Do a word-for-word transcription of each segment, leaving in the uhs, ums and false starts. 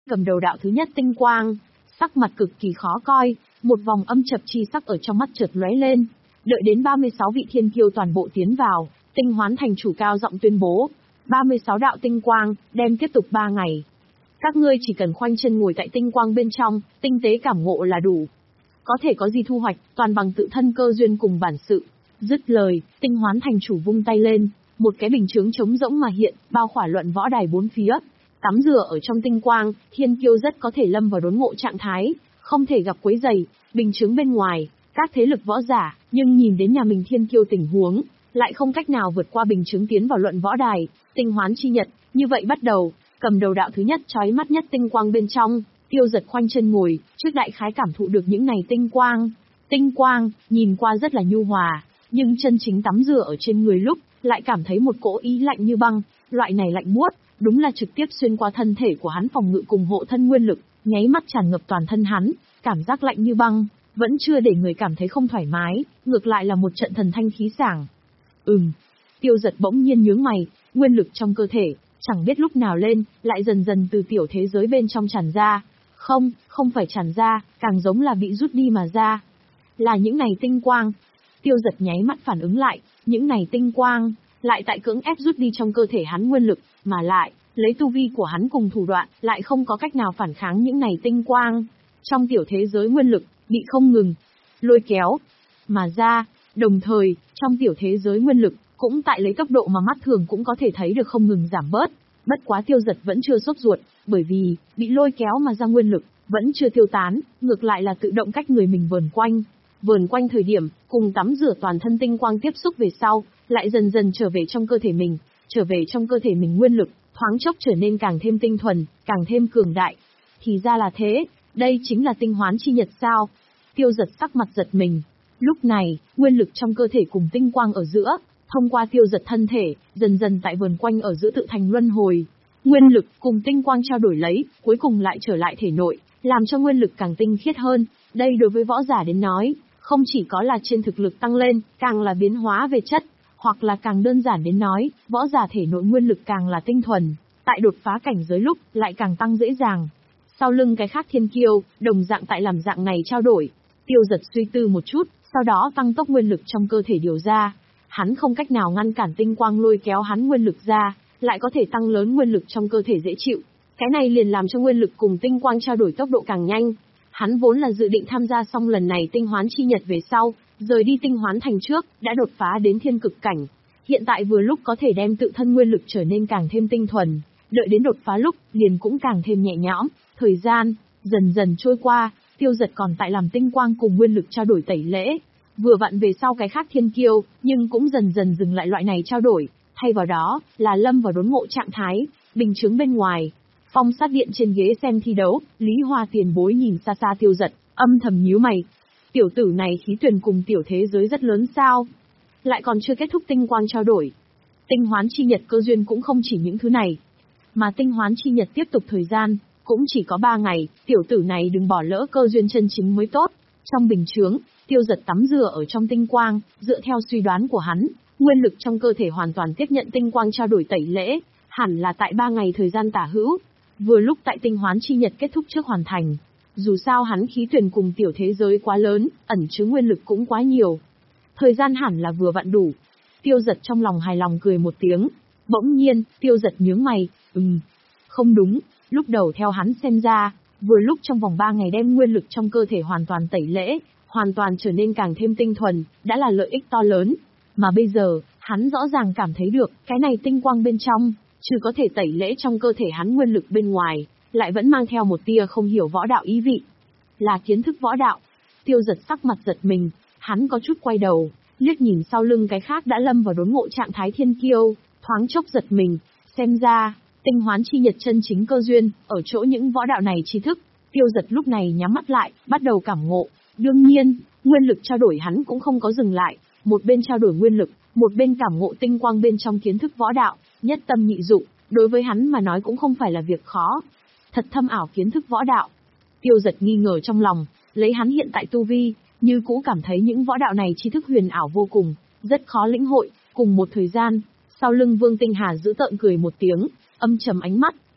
cầm đầu đạo thứ nhất Tinh Quang, sắc mặt cực kỳ khó coi, một vòng âm chập chi sắc ở trong mắt chợt lóe lên. Đợi đến ba mươi sáu vị thiên kiêu toàn bộ tiến vào, Tinh Hoán thành chủ cao giọng tuyên bố, ba mươi sáu đạo tinh quang, đem tiếp tục ba ngày. Các ngươi chỉ cần khoanh chân ngồi tại tinh quang bên trong, tinh tế cảm ngộ là đủ. Có thể có gì thu hoạch, toàn bằng tự thân cơ duyên cùng bản sự. Dứt lời, Tinh Hoán thành chủ vung tay lên, một cái bình chướng trống rỗng mà hiện, bao khỏa luận võ đài bốn phía. Tắm rửa ở trong tinh quang, thiên kiêu rất có thể lâm vào đốn ngộ trạng thái, không thể gặp quấy rầy. Bình chướng bên ngoài, các thế lực võ giả, nhưng nhìn đến nhà mình thiên kiêu tình huống, lại không cách nào vượt qua bình chướng tiến vào luận võ đài. Tinh Hoán chi nhật, như vậy bắt đầu, cầm đầu đạo thứ nhất chói mắt nhất tinh quang bên trong, Tiêu Giật khoanh chân ngồi, trước đại khái cảm thụ được những này tinh quang. Tinh quang, nhìn qua rất là nhu hòa, nhưng chân chính tắm rửa ở trên người lúc, lại cảm thấy một cỗ ý lạnh như băng, loại này lạnh buốt, đúng là trực tiếp xuyên qua thân thể của hắn phòng ngự cùng hộ thân nguyên lực, nháy mắt tràn ngập toàn thân hắn, cảm giác lạnh như băng, vẫn chưa để người cảm thấy không thoải mái, ngược lại là một trận thần thanh khí sảng. Ừm, Tiêu Giật bỗng nhiên nhướng mày, nguyên lực trong cơ thể, chẳng biết lúc nào lên, lại dần dần từ tiểu thế giới bên trong tràn ra. Không, không phải tràn ra, càng giống là bị rút đi mà ra. Là những này tinh quang. Tiêu Giật nháy mắt phản ứng lại, những này tinh quang, lại tại cưỡng ép rút đi trong cơ thể hắn nguyên lực, mà lại, lấy tu vi của hắn cùng thủ đoạn, lại không có cách nào phản kháng những này tinh quang. Trong tiểu thế giới nguyên lực, bị không ngừng, lôi kéo, mà ra, đồng thời, trong tiểu thế giới nguyên lực, cũng tại lấy tốc độ mà mắt thường cũng có thể thấy được không ngừng giảm bớt. Bất quá Tiêu Giật vẫn chưa sốt ruột, bởi vì, bị lôi kéo mà ra nguyên lực, vẫn chưa tiêu tán, ngược lại là tự động cách người mình vờn quanh. Vờn quanh thời điểm, cùng tắm rửa toàn thân tinh quang tiếp xúc về sau, lại dần dần trở về trong cơ thể mình, trở về trong cơ thể mình nguyên lực, thoáng chốc trở nên càng thêm tinh thuần, càng thêm cường đại. Thì ra là thế, đây chính là Tinh Hoán chi nhật sao? Tiêu Giật sắc mặt giật mình. Lúc này, nguyên lực trong cơ thể cùng tinh quang ở giữa, thông qua Tiêu Giật thân thể, dần dần tại vườn quanh ở giữa tự thành luân hồi. Nguyên lực cùng tinh quang trao đổi lấy, cuối cùng lại trở lại thể nội, làm cho nguyên lực càng tinh khiết hơn. Đây đối với võ giả đến nói, không chỉ có là trên thực lực tăng lên, càng là biến hóa về chất, hoặc là càng đơn giản đến nói, võ giả thể nội nguyên lực càng là tinh thuần, tại đột phá cảnh giới lúc, lại càng tăng dễ dàng. Sau lưng cái khác thiên kiêu, đồng dạng tại làm dạng này trao đổi. Tiêu Giật suy tư một chút, sau đó tăng tốc nguyên lực trong cơ thể điều ra. Hắn không cách nào ngăn cản tinh quang lôi kéo hắn nguyên lực ra, lại có thể tăng lớn nguyên lực trong cơ thể dễ chịu. Cái này liền làm cho nguyên lực cùng tinh quang trao đổi tốc độ càng nhanh. Hắn vốn là dự định tham gia xong lần này Tinh Hoán chi nhật về sau, rời đi Tinh Hoán thành trước, đã đột phá đến thiên cực cảnh. Hiện tại vừa lúc có thể đem tự thân nguyên lực trở nên càng thêm tinh thuần, đợi đến đột phá lúc, liền cũng càng thêm nhẹ nhõm. Thời gian dần dần trôi qua, Tiêu Giật còn tại làm tinh quang cùng nguyên lực trao đổi tẩy lễ. Vừa vặn về sau cái khác thiên kiêu, nhưng cũng dần dần dừng lại loại này trao đổi, thay vào đó là lâm vào đốn ngộ trạng thái, bình chướng bên ngoài. Phong sát điện trên ghế xem thi đấu, Lý Hoa tiền bối nhìn xa xa Tiêu Giật, âm thầm nhíu mày. Tiểu tử này khí tuyển cùng tiểu thế giới rất lớn sao? Lại còn chưa kết thúc tinh quang trao đổi. Tinh Hoán chi nhật cơ duyên cũng không chỉ những thứ này, mà Tinh Hoán chi nhật tiếp tục thời gian, cũng chỉ có ba ngày, tiểu tử này đừng bỏ lỡ cơ duyên chân chính mới tốt. Trong bình chướng, Tiêu Giật tắm rửa ở trong tinh quang, dựa theo suy đoán của hắn, nguyên lực trong cơ thể hoàn toàn tiếp nhận tinh quang trao đổi tẩy lễ, hẳn là tại ba ngày thời gian tả hữu, vừa lúc tại Tinh Hoán chi nhật kết thúc trước hoàn thành. Dù sao hắn khí tuyển cùng tiểu thế giới quá lớn, ẩn chứa nguyên lực cũng quá nhiều. Thời gian hẳn là vừa vặn đủ. Tiêu Giật trong lòng hài lòng cười một tiếng. Bỗng nhiên, Tiêu Giật nhướng mày, ừm, không đúng, lúc đầu theo hắn xem ra, vừa lúc trong vòng ba ngày đem nguyên lực trong cơ thể hoàn toàn tẩy lễ, hoàn toàn trở nên càng thêm tinh thuần, đã là lợi ích to lớn. Mà bây giờ, hắn rõ ràng cảm thấy được, cái này tinh quang bên trong, trừ có thể tẩy lễ trong cơ thể hắn nguyên lực bên ngoài, lại vẫn mang theo một tia không hiểu võ đạo ý vị. Là kiến thức võ đạo. Tiêu Giật sắc mặt giật mình, hắn có chút quay đầu, liếc nhìn sau lưng cái khác đã lâm vào đốn ngộ trạng thái thiên kiêu, thoáng chốc giật mình, xem ra, Tinh Hoán chi nhật chân chính cơ duyên, ở chỗ những võ đạo này tri thức. Tiêu Giật lúc này nhắm mắt lại, bắt đầu cảm ngộ. Đương nhiên, nguyên lực trao đổi hắn cũng không có dừng lại, một bên trao đổi nguyên lực, một bên cảm ngộ tinh quang bên trong kiến thức võ đạo, nhất tâm nhị dụng, đối với hắn mà nói cũng không phải là việc khó. Thật thâm ảo kiến thức võ đạo. Tiêu Giật nghi ngờ trong lòng, lấy hắn hiện tại tu vi, như cũ cảm thấy những võ đạo này tri thức huyền ảo vô cùng, rất khó lĩnh hội. Cùng một thời gian, sau lưng Vương Tinh Hà giữ tợn cười một tiếng, âm trầm ánh mắt,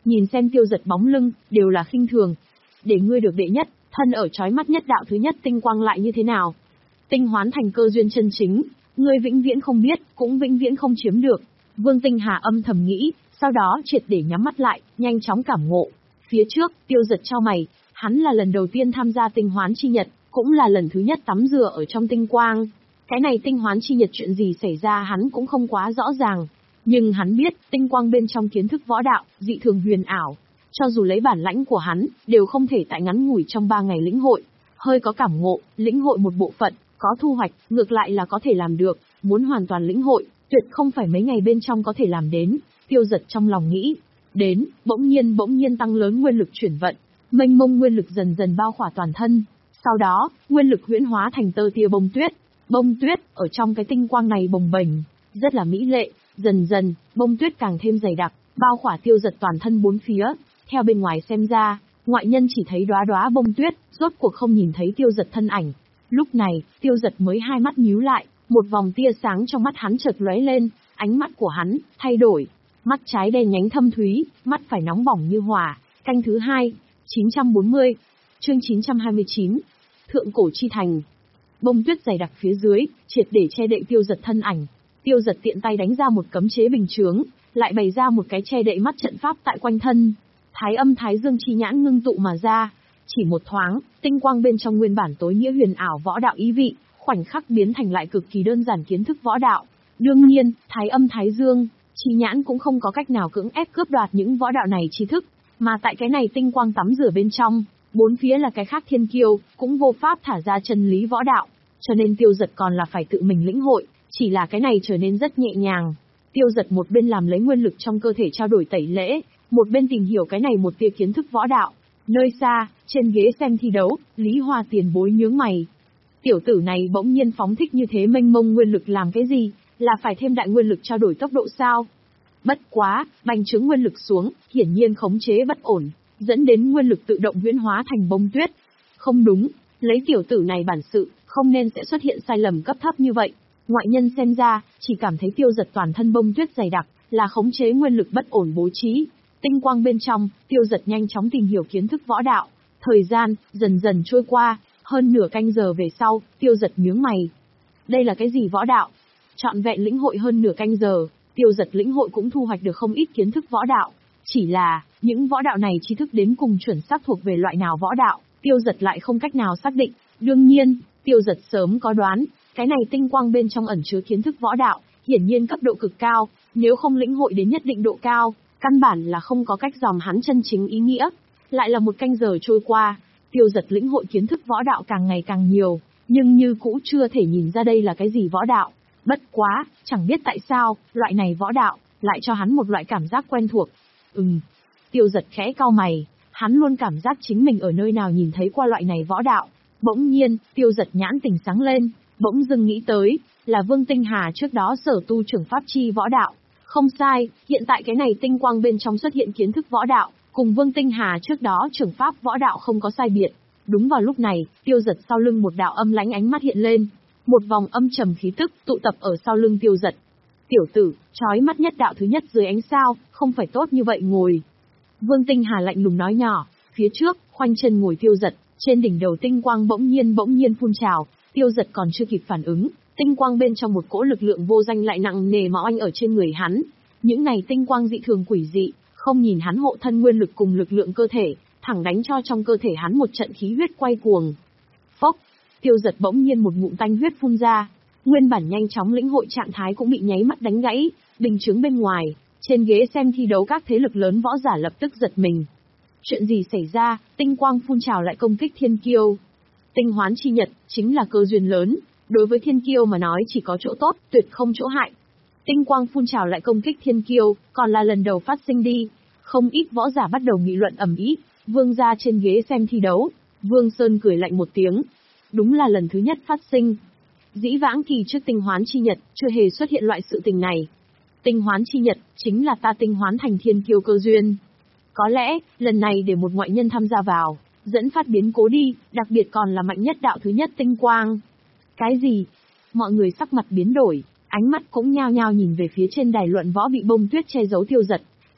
nhìn xem Tiêu Dật bóng lưng, đều là khinh thường. Để ngươi được đệ nhất, thân ở chói mắt nhất đạo thứ nhất tinh quang lại như thế nào? Tinh hoán thành cơ duyên chân chính, ngươi vĩnh viễn không biết, cũng vĩnh viễn không chiếm được. Vương Tinh Hà âm thầm nghĩ, sau đó triệt để nhắm mắt lại, nhanh chóng cảm ngộ. Phía trước, Tiêu Dật chau mày, hắn là lần đầu tiên tham gia tinh hoán chi nhật, cũng là lần thứ nhất tắm rửa ở trong tinh quang. Cái này tinh hoán chi nhật chuyện gì xảy ra hắn cũng không quá rõ ràng. Nhưng hắn biết, tinh quang bên trong kiến thức võ đạo, dị thường huyền ảo. Cho dù lấy bản lãnh của hắn, đều không thể tại ngắn ngủi trong ba ngày lĩnh hội. Hơi có cảm ngộ, lĩnh hội một bộ phận, có thu hoạch, ngược lại là có thể làm được. Muốn hoàn toàn lĩnh hội, tuyệt không phải mấy ngày bên trong có thể làm đến. Tiêu Dật trong lòng nghĩ. Đến, bỗng nhiên bỗng nhiên tăng lớn nguyên lực chuyển vận. Mênh mông nguyên lực dần dần bao khỏa toàn thân. Sau đó, nguyên lực huyễn hóa thành tơ tia bông tuyết. Bông tuyết, ở trong cái tinh quang này bồng bềnh, rất là mỹ lệ. Dần dần, bông tuyết càng thêm dày đặc, bao khỏa Tiêu Dật toàn thân bốn phía. Theo bên ngoài xem ra, ngoại nhân chỉ thấy đóa đóa bông tuyết, rốt cuộc không nhìn thấy Tiêu Dật thân ảnh. Lúc này, Tiêu Dật mới hai mắt nhíu lại, một vòng tia sáng trong mắt hắn chợt lóe lên, ánh mắt của hắn thay đổi. Mắt trái đen nhánh thâm thúy, mắt phải nóng bỏng như hỏa. Canh thứ hai, chín trăm bốn mươi, chương chín trăm hai mươi chín, Thượng cổ chi thành. Bông tuyết dày đặc phía dưới, triệt để che đậy Tiêu Dật thân ảnh. Tiêu Dật tiện tay đánh ra một cấm chế bình chướng, lại bày ra một cái che đậy mắt trận pháp tại quanh thân. Thái âm thái dương chi nhãn ngưng tụ mà ra. Chỉ một thoáng, tinh quang bên trong nguyên bản tối nghĩa huyền ảo võ đạo ý vị, khoảnh khắc biến thành lại cực kỳ đơn giản kiến thức võ đạo. Đương nhiên, thái âm thái dương chi nhãn cũng không có cách nào cưỡng ép cướp đoạt những võ đạo này tri thức, mà tại cái này tinh quang tắm rửa bên trong, bốn phía là cái khác thiên kiêu, cũng vô pháp thả ra chân lý võ đạo, cho nên Tiêu Dật còn là phải tự mình lĩnh hội, chỉ là cái này trở nên rất nhẹ nhàng. Tiêu Dật một bên làm lấy nguyên lực trong cơ thể trao đổi tẩy lễ, một bên tìm hiểu cái này một tia kiến thức võ đạo. Nơi xa, trên ghế xem thi đấu, Lý Hoa tiền bối nhướng mày. Tiểu tử này bỗng nhiên phóng thích như thế mênh mông nguyên lực làm cái gì, là phải thêm đại nguyên lực trao đổi tốc độ sao? Bất quá, bành trướng nguyên lực xuống, hiển nhiên khống chế bất ổn, dẫn đến nguyên lực tự động huyễn hóa thành bông tuyết. Không đúng, lấy tiểu tử này bản sự, không nên sẽ xuất hiện sai lầm cấp thấp như vậy. Ngoại nhân xem ra, chỉ cảm thấy Tiêu Dật toàn thân bông tuyết dày đặc, là khống chế nguyên lực bất ổn bố trí. Tinh quang bên trong, Tiêu Dật nhanh chóng tìm hiểu kiến thức võ đạo. Thời gian, dần dần trôi qua, hơn nửa canh giờ về sau, Tiêu Dật nhướng mày. Đây là cái gì võ đạo? Trọn vẹn lĩnh hội hơn nửa canh giờ, Tiêu Dật lĩnh hội cũng thu hoạch được không ít kiến thức võ đạo. Chỉ là, những võ đạo này tri thức đến cùng chuẩn xác thuộc về loại nào võ đạo, Tiêu Dật lại không cách nào xác định. Đương nhiên, Tiêu Dật sớm có đoán, cái này tinh quang bên trong ẩn chứa kiến thức võ đạo, hiển nhiên cấp độ cực cao, nếu không lĩnh hội đến nhất định độ cao, căn bản là không có cách dòm hắn chân chính ý nghĩa. Lại là một canh giờ trôi qua, Tiêu Dật lĩnh hội kiến thức võ đạo càng ngày càng nhiều, nhưng như cũ chưa thể nhìn ra đây là cái gì võ đạo. Bất quá, chẳng biết tại sao, loại này võ đạo, lại cho hắn một loại cảm giác quen thuộc. Ừm, Tiêu Dật khẽ cau mày, hắn luôn cảm giác chính mình ở nơi nào nhìn thấy qua loại này võ đạo. Bỗng nhiên, Tiêu Dật nhãn tỉnh sáng lên, bỗng dưng nghĩ tới, là Vương Tinh Hà trước đó sở tu trưởng pháp chi võ đạo. Không sai, hiện tại cái này tinh quang bên trong xuất hiện kiến thức võ đạo, cùng Vương Tinh Hà trước đó trưởng pháp võ đạo không có sai biệt. Đúng vào lúc này, Tiêu Dật sau lưng một đạo âm lãnh ánh mắt hiện lên. Một vòng âm trầm khí tức tụ tập ở sau lưng Tiêu Dật. Tiểu tử, chói mắt nhất đạo thứ nhất dưới ánh sao, không phải tốt như vậy ngồi. Vương Tinh Hà lạnh lùng nói nhỏ, phía trước, khoanh chân ngồi Tiêu Dật, trên đỉnh đầu tinh quang bỗng nhiên bỗng nhiên phun trào, Tiêu Dật còn chưa kịp phản ứng, tinh quang bên trong một cỗ lực lượng vô danh lại nặng nề mà oanh ở trên người hắn. Những này tinh quang dị thường quỷ dị, không nhìn hắn hộ thân nguyên lực cùng lực lượng cơ thể, thẳng đánh cho trong cơ thể hắn một trận khí huyết quay cuồng. Phốc, Tiêu Dật bỗng nhiên một ngụm tanh huyết phun ra, nguyên bản nhanh chóng lĩnh hội trạng thái cũng bị nháy mắt đánh gãy, bình chứng bên ngoài, trên ghế xem thi đấu các thế lực lớn võ giả lập tức giật mình. Chuyện gì xảy ra, tinh quang phun trào lại công kích thiên kiêu. Tinh hoán chi nhật, chính là cơ duyên lớn, đối với thiên kiêu mà nói chỉ có chỗ tốt, tuyệt không chỗ hại. Tinh quang phun trào lại công kích thiên kiêu, còn là lần đầu phát sinh đi. Không ít võ giả bắt đầu nghị luận ầm ĩ. Vương gia trên ghế xem thi đấu, Vương Sơn cười lạnh một tiếng. Đúng là lần thứ nhất phát sinh. Dĩ vãng kỳ trước tinh hoán chi nhật, chưa hề xuất hiện loại sự tình này. Tinh hoán chi nhật, chính là ta tinh hoán thành thiên kiêu cơ duyên. Có lẽ, lần này để một ngoại nhân tham gia vào, dẫn phát biến cố đi, đặc biệt còn là mạnh nhất đạo thứ nhất tinh quang. Cái gì? Mọi người sắc mặt biến đổi, ánh mắt cũng nhao nhao nhìn về phía trên đài luận võ bị bông tuyết che giấu Tiêu Dật.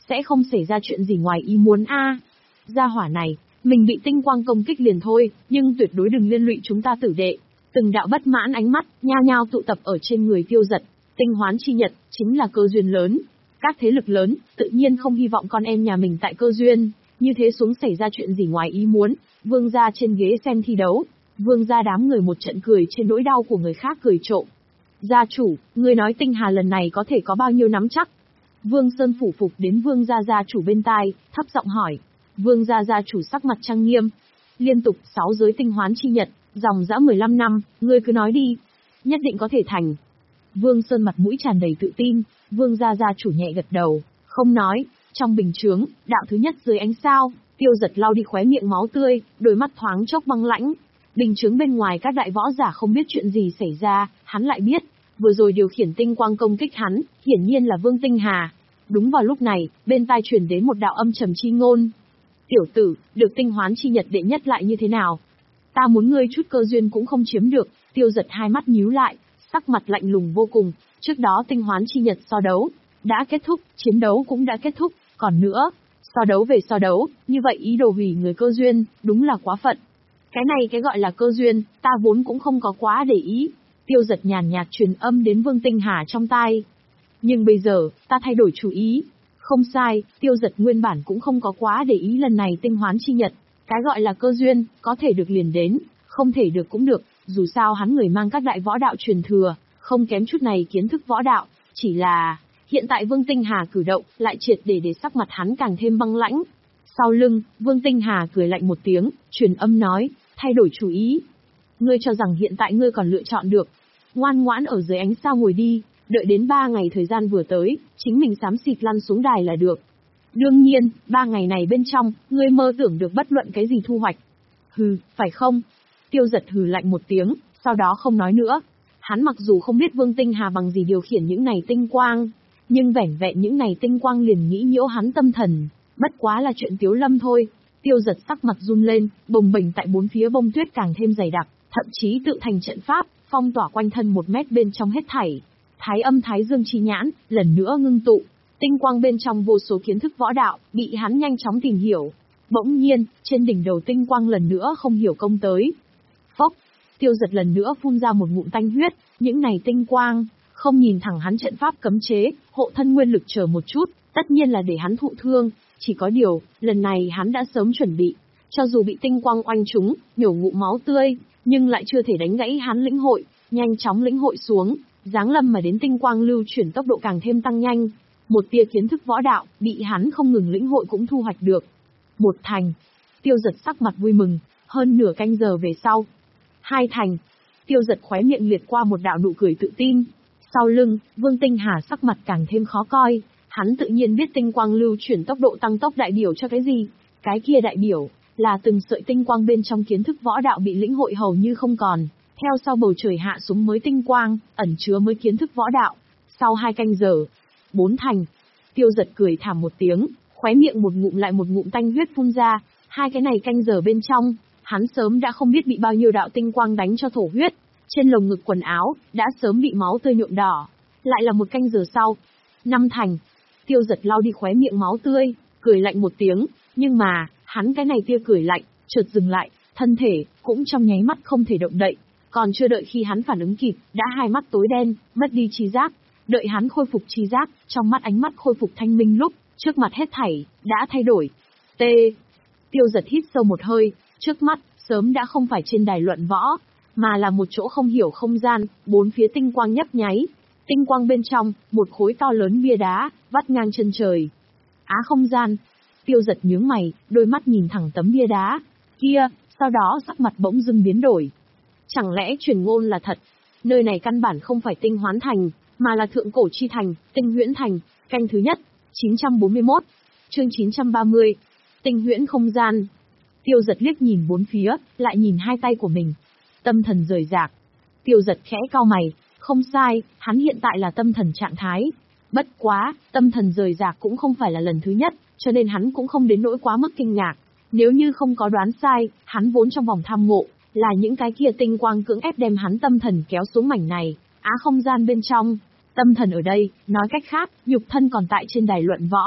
sẽ không xảy ra chuyện gì ngoài ý muốn a. Gia hỏa này, mình bị tinh quang công kích liền thôi, nhưng tuyệt đối đừng liên lụy chúng ta tử đệ. Từng đạo bất mãn ánh mắt, nhao nhao tụ tập ở trên người Tiêu Dật. Tinh hoán chi nhật, chính là cơ duyên lớn. Các thế lực lớn, tự nhiên không hy vọng con em nhà mình tại cơ duyên, như thế xuống xảy ra chuyện gì ngoài ý muốn. Vương gia trên ghế xem thi đấu, vương gia đám người một trận cười trên nỗi đau của người khác cười trộm. Gia chủ, ngươi nói Tinh Hà lần này có thể có bao nhiêu nắm chắc? Vương Sơn phủ phục đến vương gia gia chủ bên tai, thấp giọng hỏi. Vương gia gia chủ sắc mặt trang nghiêm. Liên tục sáu giới tinh hoán chi nhật, dòng dã mười lăm năm, ngươi cứ nói đi. Nhất định có thể thành. Vương Sơn mặt mũi tràn đầy tự tin, vương gia gia chủ nhẹ gật đầu, không nói. Trong bình chướng, đạo thứ nhất dưới ánh sao, Tiêu Dật lau đi khóe miệng máu tươi, đôi mắt thoáng chốc băng lãnh. Bình chướng bên ngoài các đại võ giả không biết chuyện gì xảy ra, hắn lại biết. Vừa rồi điều khiển tinh quang công kích hắn, hiển nhiên là Vương Tinh Hà. Đúng vào lúc này, bên tai truyền đến một đạo âm trầm chi ngôn. Tiểu tử, được tinh hoán chi nhật đệ nhất lại như thế nào? Ta muốn ngươi chút cơ duyên cũng không chiếm được. Tiêu Dật hai mắt nhíu lại, sắc mặt lạnh lùng vô cùng. Trước đó tinh hoán chi nhật so đấu đã kết thúc, chiến đấu cũng đã kết thúc. Còn nữa, so đấu về so đấu, như vậy ý đồ hủy người cơ duyên, đúng là quá phận. Cái này cái gọi là cơ duyên, ta vốn cũng không có quá để ý. Tiêu Dật nhàn nhạt truyền âm đến Vương Tinh Hà trong tai. Nhưng bây giờ, ta thay đổi chủ ý. Không sai, Tiêu Dật nguyên bản cũng không có quá để ý lần này tinh hoán chi nhật. Cái gọi là cơ duyên, có thể được liền đến, không thể được cũng được, dù sao hắn người mang các đại võ đạo truyền thừa, không kém chút này kiến thức võ đạo, chỉ là... Hiện tại Vương Tinh Hà cử động, lại triệt để để sắc mặt hắn càng thêm băng lãnh. Sau lưng, Vương Tinh Hà cười lạnh một tiếng, truyền âm nói, thay đổi chủ ý. Ngươi cho rằng hiện tại ngươi còn lựa chọn được. Ngoan ngoãn ở dưới ánh sao ngồi đi, đợi đến ba ngày thời gian vừa tới, chính mình xám xịt lăn xuống đài là được. Đương nhiên, ba ngày này bên trong, ngươi mơ tưởng được bất luận cái gì thu hoạch. Hừ, phải không? Tiêu Dật hừ lạnh một tiếng, sau đó không nói nữa. Hắn mặc dù không biết Vương Tinh Hà bằng gì điều khiển những này tinh quang, nhưng vẻn vẹn những này tinh quang liền nghĩ nhiễu hắn tâm thần, bất quá là chuyện Tiếu Lâm thôi. Tiêu Dật sắc mặt run lên, bồng bềnh tại bốn phía bông tuyết càng thêm dày đặc, thậm chí tự thành trận pháp, phong tỏa quanh thân một mét bên trong hết thảy. Thái âm thái dương chi nhãn, lần nữa ngưng tụ, tinh quang bên trong vô số kiến thức võ đạo, bị hắn nhanh chóng tìm hiểu. Bỗng nhiên, trên đỉnh đầu tinh quang lần nữa không hiểu công tới. Phốc, Tiêu Dật lần nữa phun ra một ngụm tanh huyết, những này tinh quang, không nhìn thẳng hắn trận pháp cấm chế, hộ thân nguyên lực chờ một chút, tất nhiên là để hắn thụ thương, chỉ có điều, lần này hắn đã sớm chuẩn bị, cho dù bị tinh quang oanh trúng, nhổ ngụm máu tươi, nhưng lại chưa thể đánh gãy hắn lĩnh hội, nhanh chóng lĩnh hội xuống, giáng lâm mà đến tinh quang lưu chuyển tốc độ càng thêm tăng nhanh, một tia kiến thức võ đạo, bị hắn không ngừng lĩnh hội cũng thu hoạch được. Một thành, Tiêu Dật sắc mặt vui mừng, hơn nửa canh giờ về sau. Hai thành, Tiêu Dật khóe miệng liệt qua một đạo nụ cười tự tin. Sau lưng, Vương Tinh Hà sắc mặt càng thêm khó coi, hắn tự nhiên biết tinh quang lưu chuyển tốc độ tăng tốc đại biểu cho cái gì. Cái kia đại biểu, là từng sợi tinh quang bên trong kiến thức võ đạo bị lĩnh hội hầu như không còn. Theo sau bầu trời hạ xuống mới tinh quang, ẩn chứa mới kiến thức võ đạo. Sau hai canh giờ, bốn thành, Tiêu Dật cười thảm một tiếng, khóe miệng một ngụm lại một ngụm tanh huyết phun ra. Hai cái này canh giờ bên trong, hắn sớm đã không biết bị bao nhiêu đạo tinh quang đánh cho thổ huyết. Trên lồng ngực quần áo, đã sớm bị máu tươi nhuộm đỏ. Lại là một canh giờ sau. Năm thành. Tiêu Dật lau đi khóe miệng máu tươi, cười lạnh một tiếng. Nhưng mà, hắn cái này tia cười lạnh, chợt dừng lại, thân thể, cũng trong nháy mắt không thể động đậy. Còn chưa đợi khi hắn phản ứng kịp, đã hai mắt tối đen, mất đi trí giác. Đợi hắn khôi phục trí giác, trong mắt ánh mắt khôi phục thanh minh lúc, trước mặt hết thảy, đã thay đổi. T. Tiêu Dật hít sâu một hơi, trước mắt, sớm đã không phải trên đài luận võ, mà là một chỗ không hiểu không gian, bốn phía tinh quang nhấp nháy. Tinh quang bên trong, một khối to lớn bia đá, vắt ngang chân trời. Á không gian. Tiêu Dật nhướng mày, đôi mắt nhìn thẳng tấm bia đá. Kia, sau đó sắc mặt bỗng dưng biến đổi. Chẳng lẽ truyền ngôn là thật? Nơi này căn bản không phải tinh hoán thành, mà là thượng cổ chi thành, tinh huyễn thành, canh thứ nhất, chín trăm bốn mươi mốt, chương chín trăm ba mươi. Tinh huyễn không gian. Tiêu Dật liếc nhìn bốn phía, lại nhìn hai tay của mình. Tâm thần rời rạc. Tiêu Dật khẽ cau mày, không sai, hắn hiện tại là tâm thần trạng thái. Bất quá, tâm thần rời rạc cũng không phải là lần thứ nhất, cho nên hắn cũng không đến nỗi quá mức kinh ngạc. Nếu như không có đoán sai, hắn vốn trong vòng tham ngộ, là những cái kia tinh quang cưỡng ép đem hắn tâm thần kéo xuống mảnh này, á không gian bên trong. Tâm thần ở đây, nói cách khác, nhục thân còn tại trên đài luận võ.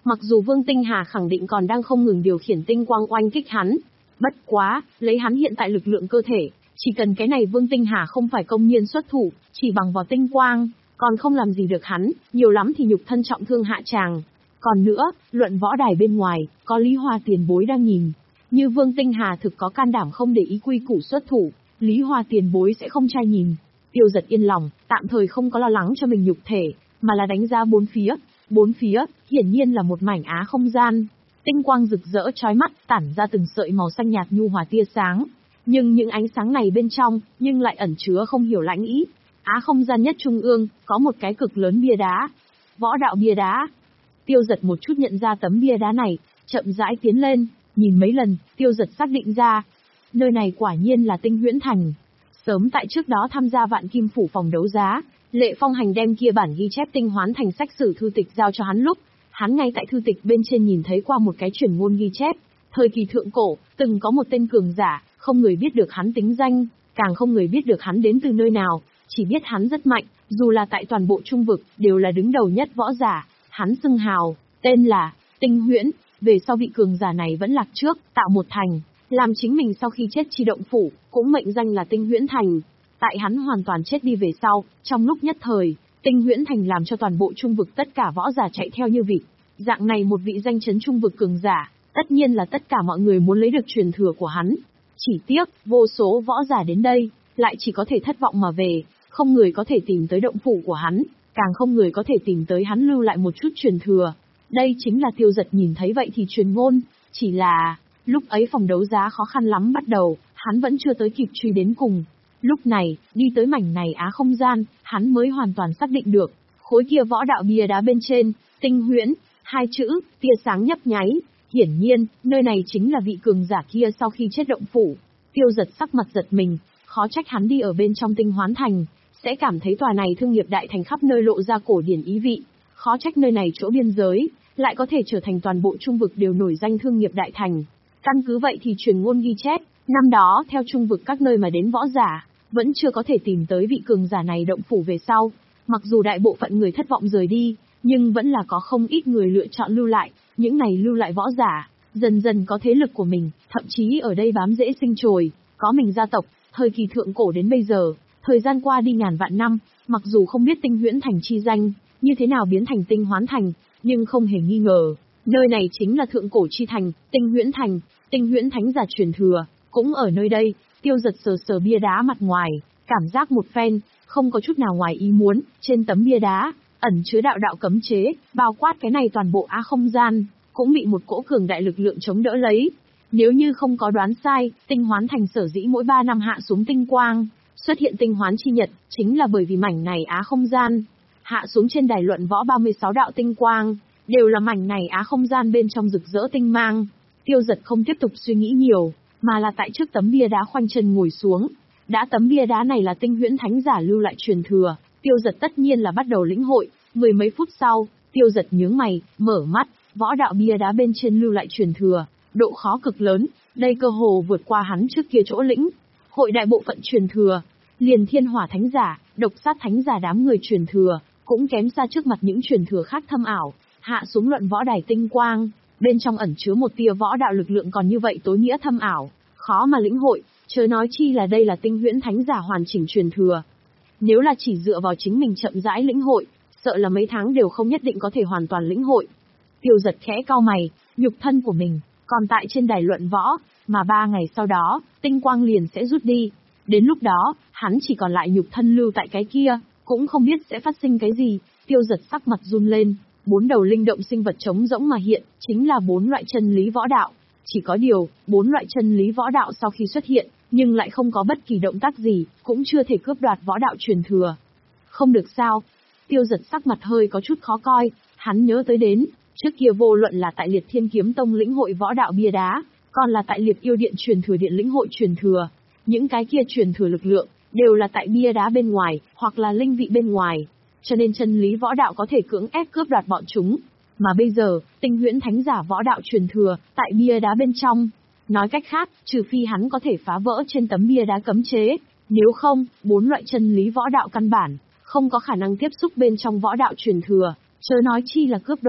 Mặc dù Vương Tinh Hà khẳng định còn đang không ngừng điều khiển tinh quang oanh kích hắn. Bất quá, lấy hắn hiện tại lực lượng cơ thể, chỉ cần cái này Vương Tinh Hà không phải công nhiên xuất thủ, chỉ bằng vào tinh quang, còn không làm gì được hắn, nhiều lắm thì nhục thân trọng thương hạ tràng. Còn nữa, luận võ đài bên ngoài, có Lý Hoa tiền bối đang nhìn. Như Vương Tinh Hà thực có can đảm không để ý quy củ xuất thủ, Lý Hoa tiền bối sẽ không trai nhìn. Tiêu Giật yên lòng, tạm thời không có lo lắng cho mình nhục thể, mà là đánh giá bốn phía. Bốn phía, hiển nhiên là một mảnh á không gian. Tinh quang rực rỡ chói mắt, tản ra từng sợi màu xanh nhạt nhu hòa tia sáng. Nhưng những ánh sáng này bên trong, nhưng lại ẩn chứa không hiểu lãnh ý. Á không gian nhất trung ương, có một cái cực lớn bia đá. Võ đạo bia đá. Tiêu Giật một chút nhận ra tấm bia đá này, chậm rãi tiến lên, nhìn mấy lần, Tiêu Giật xác định ra. Nơi này quả nhiên là Tinh Huyễn Thành. Sớm tại trước đó tham gia Vạn Kim Phủ phòng đấu giá, Lệ Phong Hành đem kia bản ghi chép Tinh Hoán Thành sách sử thư tịch giao cho hắn lúc, hắn ngay tại thư tịch bên trên nhìn thấy qua một cái truyền ngôn ghi chép. Thời kỳ thượng cổ, từng có một tên cường giả, không người biết được hắn tính danh, càng không người biết được hắn đến từ nơi nào, chỉ biết hắn rất mạnh, dù là tại toàn bộ trung vực, đều là đứng đầu nhất võ giả. Hắn xưng hào, tên là Tinh Huyễn, về sau vị cường giả này vẫn lạc trước, tạo một thành, làm chính mình sau khi chết chi động phủ, cũng mệnh danh là Tinh Huyễn Thành. Tại hắn hoàn toàn chết đi về sau, trong lúc nhất thời, Tinh Huyễn Thành làm cho toàn bộ trung vực tất cả võ giả chạy theo như vịt. Dạng này một vị danh chấn trung vực cường giả, tất nhiên là tất cả mọi người muốn lấy được truyền thừa của hắn. Chỉ tiếc, vô số võ giả đến đây, lại chỉ có thể thất vọng mà về, không người có thể tìm tới động phủ của hắn, càng không người có thể tìm tới hắn lưu lại một chút truyền thừa. Đây chính là Tiêu Giật nhìn thấy vậy thì truyền ngôn, chỉ là, lúc ấy phòng đấu giá khó khăn lắm bắt đầu, hắn vẫn chưa tới kịp truy đến cùng. Lúc này, đi tới mảnh này á không gian, hắn mới hoàn toàn xác định được, khối kia võ đạo bia đá bên trên, Tinh Huyễn, hai chữ, tia sáng nhấp nháy, hiển nhiên, nơi này chính là vị cường giả kia sau khi chết động phủ. Tiêu Giật sắc mặt giật mình, khó trách hắn đi ở bên trong Tinh Hoán Thành, sẽ cảm thấy tòa này thương nghiệp đại thành khắp nơi lộ ra cổ điển ý vị, khó trách nơi này chỗ biên giới, lại có thể trở thành toàn bộ trung vực đều nổi danh thương nghiệp đại thành. Căn cứ vậy thì truyền ngôn ghi chép, năm đó theo trung vực các nơi mà đến võ giả, vẫn chưa có thể tìm tới vị cường giả này động phủ về sau. Mặc dù đại bộ phận người thất vọng rời đi, nhưng vẫn là có không ít người lựa chọn lưu lại, những này lưu lại võ giả, dần dần có thế lực của mình, thậm chí ở đây bám rễ sinh trồi, có mình gia tộc, thời kỳ thượng cổ đến bây giờ, thời gian qua đi ngàn vạn năm, mặc dù không biết Tinh Huyễn Thành chi danh, như thế nào biến thành Tinh Hoán Thành, nhưng không hề nghi ngờ, nơi này chính là thượng cổ chi thành, Tinh Huyễn Thành, Tinh Huyễn Thánh giả truyền thừa, cũng ở nơi đây. Tiêu Giật sờ sờ bia đá mặt ngoài, cảm giác một phen, không có chút nào ngoài ý muốn, trên tấm bia đá, ẩn chứa đạo đạo cấm chế, bao quát cái này toàn bộ á không gian, cũng bị một cỗ cường đại lực lượng chống đỡ lấy. Nếu như không có đoán sai, Tinh Hoán Thành sở dĩ mỗi ba năm hạ xuống tinh quang, xuất hiện tinh hoán chi nhật, chính là bởi vì mảnh này á không gian. Hạ xuống trên đài luận võ ba mươi sáu đạo tinh quang, đều là mảnh này á không gian bên trong rực rỡ tinh mang. Tiêu Giật không tiếp tục suy nghĩ nhiều, mà là tại trước tấm bia đá khoanh chân ngồi xuống. Đã tấm bia đá này là Tinh Huyễn Thánh giả lưu lại truyền thừa, Tiêu Giật tất nhiên là bắt đầu lĩnh hội. Mười mấy phút sau, Tiêu Giật nhướng mày, mở mắt, võ đạo bia đá bên trên lưu lại truyền thừa, độ khó cực lớn, đây cơ hồ vượt qua hắn trước kia chỗ lĩnh. Hội đại bộ phận truyền thừa, liền Thiên Hỏa Thánh giả, Độc Sát Thánh giả đám người truyền thừa, cũng kém xa trước mặt những truyền thừa khác thâm ảo. Hạ xuống luận võ đài tinh quang, bên trong ẩn chứa một tia võ đạo lực lượng còn như vậy tối nghĩa thâm ảo, khó mà lĩnh hội, chớ nói chi là đây là Tinh Huyễn Thánh giả hoàn chỉnh truyền thừa. Nếu là chỉ dựa vào chính mình chậm rãi lĩnh hội, sợ là mấy tháng đều không nhất định có thể hoàn toàn lĩnh hội. Tiêu Giật khẽ cau mày, nhục thân của mình còn tại trên đài luận võ, mà ba ngày sau đó, tinh quang liền sẽ rút đi. Đến lúc đó, hắn chỉ còn lại nhục thân lưu tại cái kia, cũng không biết sẽ phát sinh cái gì. Tiêu Giật sắc mặt run lên, bốn đầu linh động sinh vật trống rỗng mà hiện, chính là bốn loại chân lý võ đạo. Chỉ có điều, bốn loại chân lý võ đạo sau khi xuất hiện, nhưng lại không có bất kỳ động tác gì, cũng chưa thể cướp đoạt võ đạo truyền thừa. Không được sao? Tiêu Giật sắc mặt hơi có chút khó coi, hắn nhớ tới đến, trước kia vô luận là tại Liệt Thiên Kiếm Tông lĩnh hội võ đạo bia đá, còn là tại Liệt Yêu Điện truyền thừa điện lĩnh hội truyền thừa, những cái kia truyền thừa lực lượng, đều là tại bia đá bên ngoài, hoặc là linh vị bên ngoài, cho nên chân lý võ đạo có thể cưỡng ép cướp đoạt bọn chúng. Mà bây giờ, Tinh Huyễn Thánh giả võ đạo truyền thừa, tại bia đá bên trong. Nói cách khác, trừ phi hắn có thể phá vỡ trên tấm bia đá cấm chế, nếu không, bốn loại chân lý võ đạo căn bản, không có khả năng tiếp xúc bên trong võ đạo truyền thừa, chớ nói chi là cướp đoạt.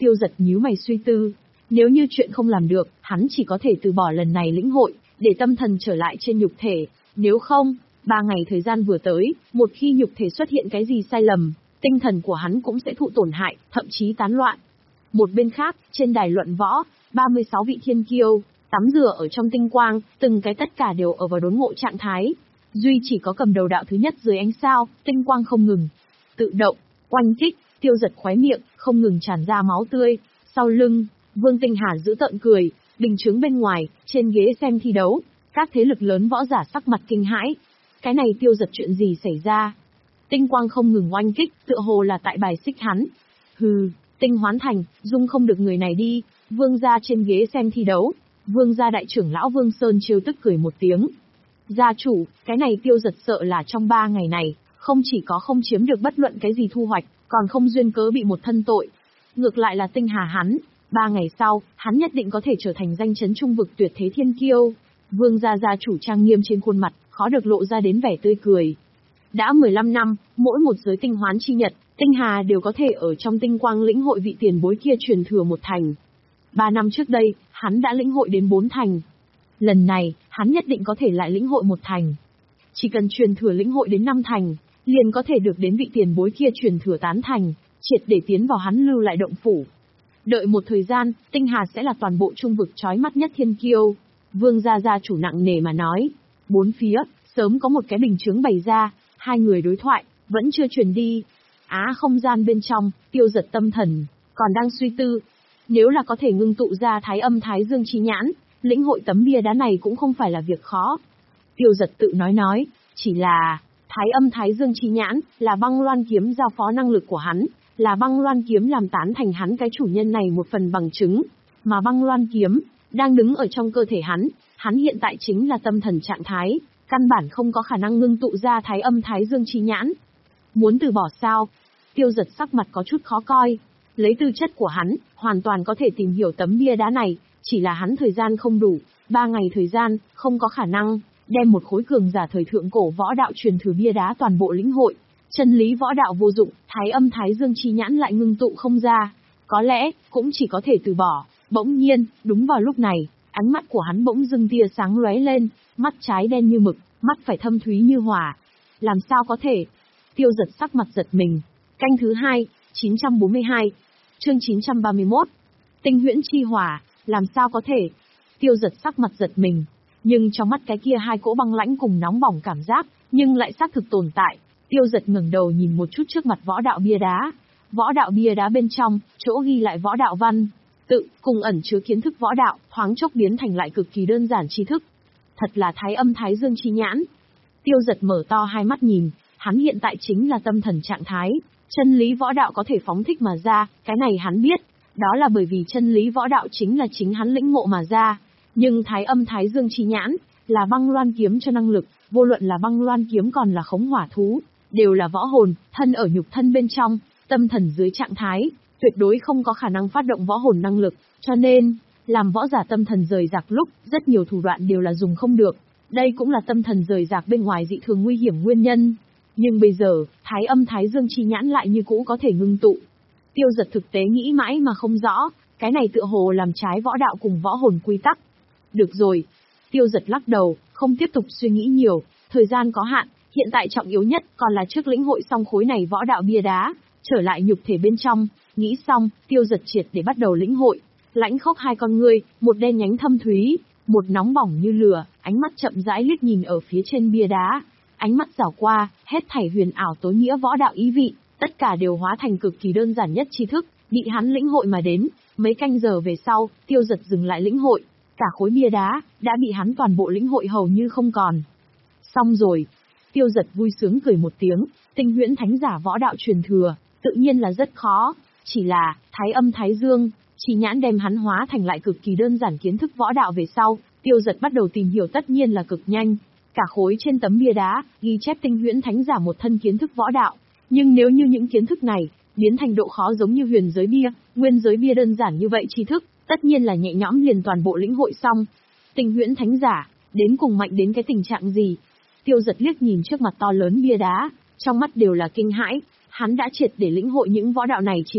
Tiêu Dật nhíu mày suy tư. Nếu như chuyện không làm được, hắn chỉ có thể từ bỏ lần này lĩnh hội, để tâm thần trở lại trên nhục thể. Nếu không, ba ngày thời gian vừa tới, một khi nhục thể xuất hiện cái gì sai lầm, tinh thần của hắn cũng sẽ thụ tổn hại, thậm chí tán loạn. Một bên khác, trên đài luận võ, ba mươi sáu vị thiên kiêu, tắm rửa ở trong tinh quang, từng cái tất cả đều ở vào đốn ngộ trạng thái. Duy chỉ có cầm đầu đạo thứ nhất dưới ánh sao, tinh quang không ngừng tự động, oanh kích, Tiêu Dật khóe miệng, không ngừng tràn ra máu tươi. Sau lưng, Vương Tinh Hà giữ tợn cười, bình chứng bên ngoài, trên ghế xem thi đấu, các thế lực lớn võ giả sắc mặt kinh hãi. Cái này Tiêu Dật chuyện gì xảy ra? Tinh quang không ngừng oanh kích, tựa hồ là tại bài xích hắn. Hừ, Tinh Hoán Thành, dung không được người này đi. Vương gia trên ghế xem thi đấu, Vương gia đại trưởng lão Vương Sơn trêu tức cười một tiếng. Gia chủ, cái này Tiêu Dật sợ là trong ba ngày này, không chỉ có không chiếm được bất luận cái gì thu hoạch, còn không duyên cớ bị một thân tội. Ngược lại là Tinh Hà hắn, ba ngày sau, hắn nhất định có thể trở thành danh chấn trung vực tuyệt thế thiên kiêu. Vương gia gia chủ trang nghiêm trên khuôn mặt, khó được lộ ra đến vẻ tươi cười. Đã mười lăm năm, mỗi một giới tinh hoán chi nhật, Tinh Hà đều có thể ở trong tinh quang lĩnh hội vị tiền bối kia truyền thừa một thành. Ba năm trước đây, hắn đã lĩnh hội đến bốn thành. Lần này, hắn nhất định có thể lại lĩnh hội một thành. Chỉ cần truyền thừa lĩnh hội đến năm thành, liền có thể được đến vị tiền bối kia truyền thừa tán thành, triệt để tiến vào hắn lưu lại động phủ. Đợi một thời gian, Tinh Hà sẽ là toàn bộ trung vực chói mắt nhất thiên kiêu. Vương gia gia chủ nặng nề mà nói. Bốn phía, sớm có một cái bình chướng bày ra, hai người đối thoại, vẫn chưa truyền đi. Á không gian bên trong, Tiêu Dật tâm thần, còn đang suy tư. Nếu là có thể ngưng tụ ra thái âm thái dương chi nhãn, lĩnh hội tấm bia đá này cũng không phải là việc khó. Tiêu Dật tự nói nói, chỉ là, thái âm thái dương chi nhãn, là băng loan kiếm giao phó năng lực của hắn, là băng loan kiếm làm tán thành hắn cái chủ nhân này một phần bằng chứng. Mà băng loan kiếm, đang đứng ở trong cơ thể hắn, hắn hiện tại chính là tâm thần trạng thái, căn bản không có khả năng ngưng tụ ra thái âm thái dương chi nhãn. Muốn từ bỏ sao? Tiêu Dật sắc mặt có chút khó coi. Lấy tư chất của hắn, hoàn toàn có thể tìm hiểu tấm bia đá này, chỉ là hắn thời gian không đủ, ba ngày thời gian, không có khả năng đem một khối cường giả thời thượng cổ võ đạo truyền thừa bia đá toàn bộ lĩnh hội. Chân lý võ đạo vô dụng, thái âm thái dương chi nhãn lại ngưng tụ không ra, có lẽ cũng chỉ có thể từ bỏ. Bỗng nhiên, đúng vào lúc này, ánh mắt của hắn bỗng dưng tia sáng lóe lên, mắt trái đen như mực, mắt phải thâm thúy như hỏa. Làm sao có thể? Tiêu Dật sắc mặt giật mình. Canh thứ hai, chín trăm bốn mươi hai, chương chín trăm ba mươi mốt. Tinh huyễn chi hỏa, làm sao có thể? Tiêu Dật sắc mặt giật mình, nhưng trong mắt cái kia hai cỗ băng lãnh cùng nóng bỏng cảm giác, nhưng lại xác thực tồn tại. Tiêu Dật ngẩng đầu nhìn một chút trước mặt võ đạo bia đá. Võ đạo bia đá bên trong, chỗ ghi lại võ đạo văn tự, cùng ẩn chứa kiến thức võ đạo, thoáng chốc biến thành lại cực kỳ đơn giản tri thức. Thật là thái âm thái dương chi nhãn. Tiêu Dật mở to hai mắt nhìn, hắn hiện tại chính là tâm thần trạng thái, chân lý võ đạo có thể phóng thích mà ra, cái này hắn biết, đó là bởi vì chân lý võ đạo chính là chính hắn lĩnh ngộ mà ra. Nhưng thái âm thái dương chi nhãn, là băng loan kiếm cho năng lực, vô luận là băng loan kiếm còn là khống hỏa thú, đều là võ hồn, thân ở nhục thân bên trong, tâm thần dưới trạng thái, tuyệt đối không có khả năng phát động võ hồn năng lực, cho nên, làm võ giả tâm thần rời rạc lúc, rất nhiều thủ đoạn đều là dùng không được. Đây cũng là tâm thần rời rạc bên ngoài dị thường nguy hiểm nguyên nhân. Nhưng bây giờ, thái âm thái dương chi nhãn lại như cũ có thể ngưng tụ. Tiêu Dật thực tế nghĩ mãi mà không rõ, cái này tựa hồ làm trái võ đạo cùng võ hồn quy tắc. Được rồi. Tiêu Dật lắc đầu, không tiếp tục suy nghĩ nhiều, thời gian có hạn, hiện tại trọng yếu nhất còn là trước lĩnh hội xong khối này võ đạo bia đá, trở lại nhục thể bên trong. Nghĩ xong, Tiêu Dật triệt để bắt đầu lĩnh hội. Lãnh Khốc hai con ngươi, một đen nhánh thâm thúy, một nóng bỏng như lửa, ánh mắt chậm rãi liếc nhìn ở phía trên bia đá. Ánh mắt dảo qua, hết thảy huyền ảo tối nghĩa võ đạo ý vị, tất cả đều hóa thành cực kỳ đơn giản nhất tri thức, bị hắn lĩnh hội mà đến. Mấy canh giờ về sau, Tiêu Dật dừng lại lĩnh hội, cả khối bia đá đã bị hắn toàn bộ lĩnh hội hầu như không còn. Xong rồi. Tiêu Dật vui sướng cười một tiếng, tinh huyễn thánh giả võ đạo truyền thừa, tự nhiên là rất khó, chỉ là thái âm thái dương chi nhãn đem hắn hóa thành lại cực kỳ đơn giản kiến thức võ đạo về sau, Tiêu Dật bắt đầu tìm hiểu tất nhiên là cực nhanh. Cả khối trên tấm bia đá, ghi chép tinh huyễn thánh giả một thân kiến thức võ đạo, nhưng nếu như những kiến thức này biến thành độ khó giống như huyền giới bia, nguyên giới bia đơn giản như vậy tri thức, tất nhiên là nhẹ nhõm liền toàn bộ lĩnh hội xong. Tinh huyễn thánh giả, đến cùng mạnh đến cái tình trạng gì? Tiêu Dật liếc nhìn trước mặt to lớn bia đá, trong mắt đều là kinh hãi, hắn đã triệt để lĩnh hội những võ đạo này tri thức,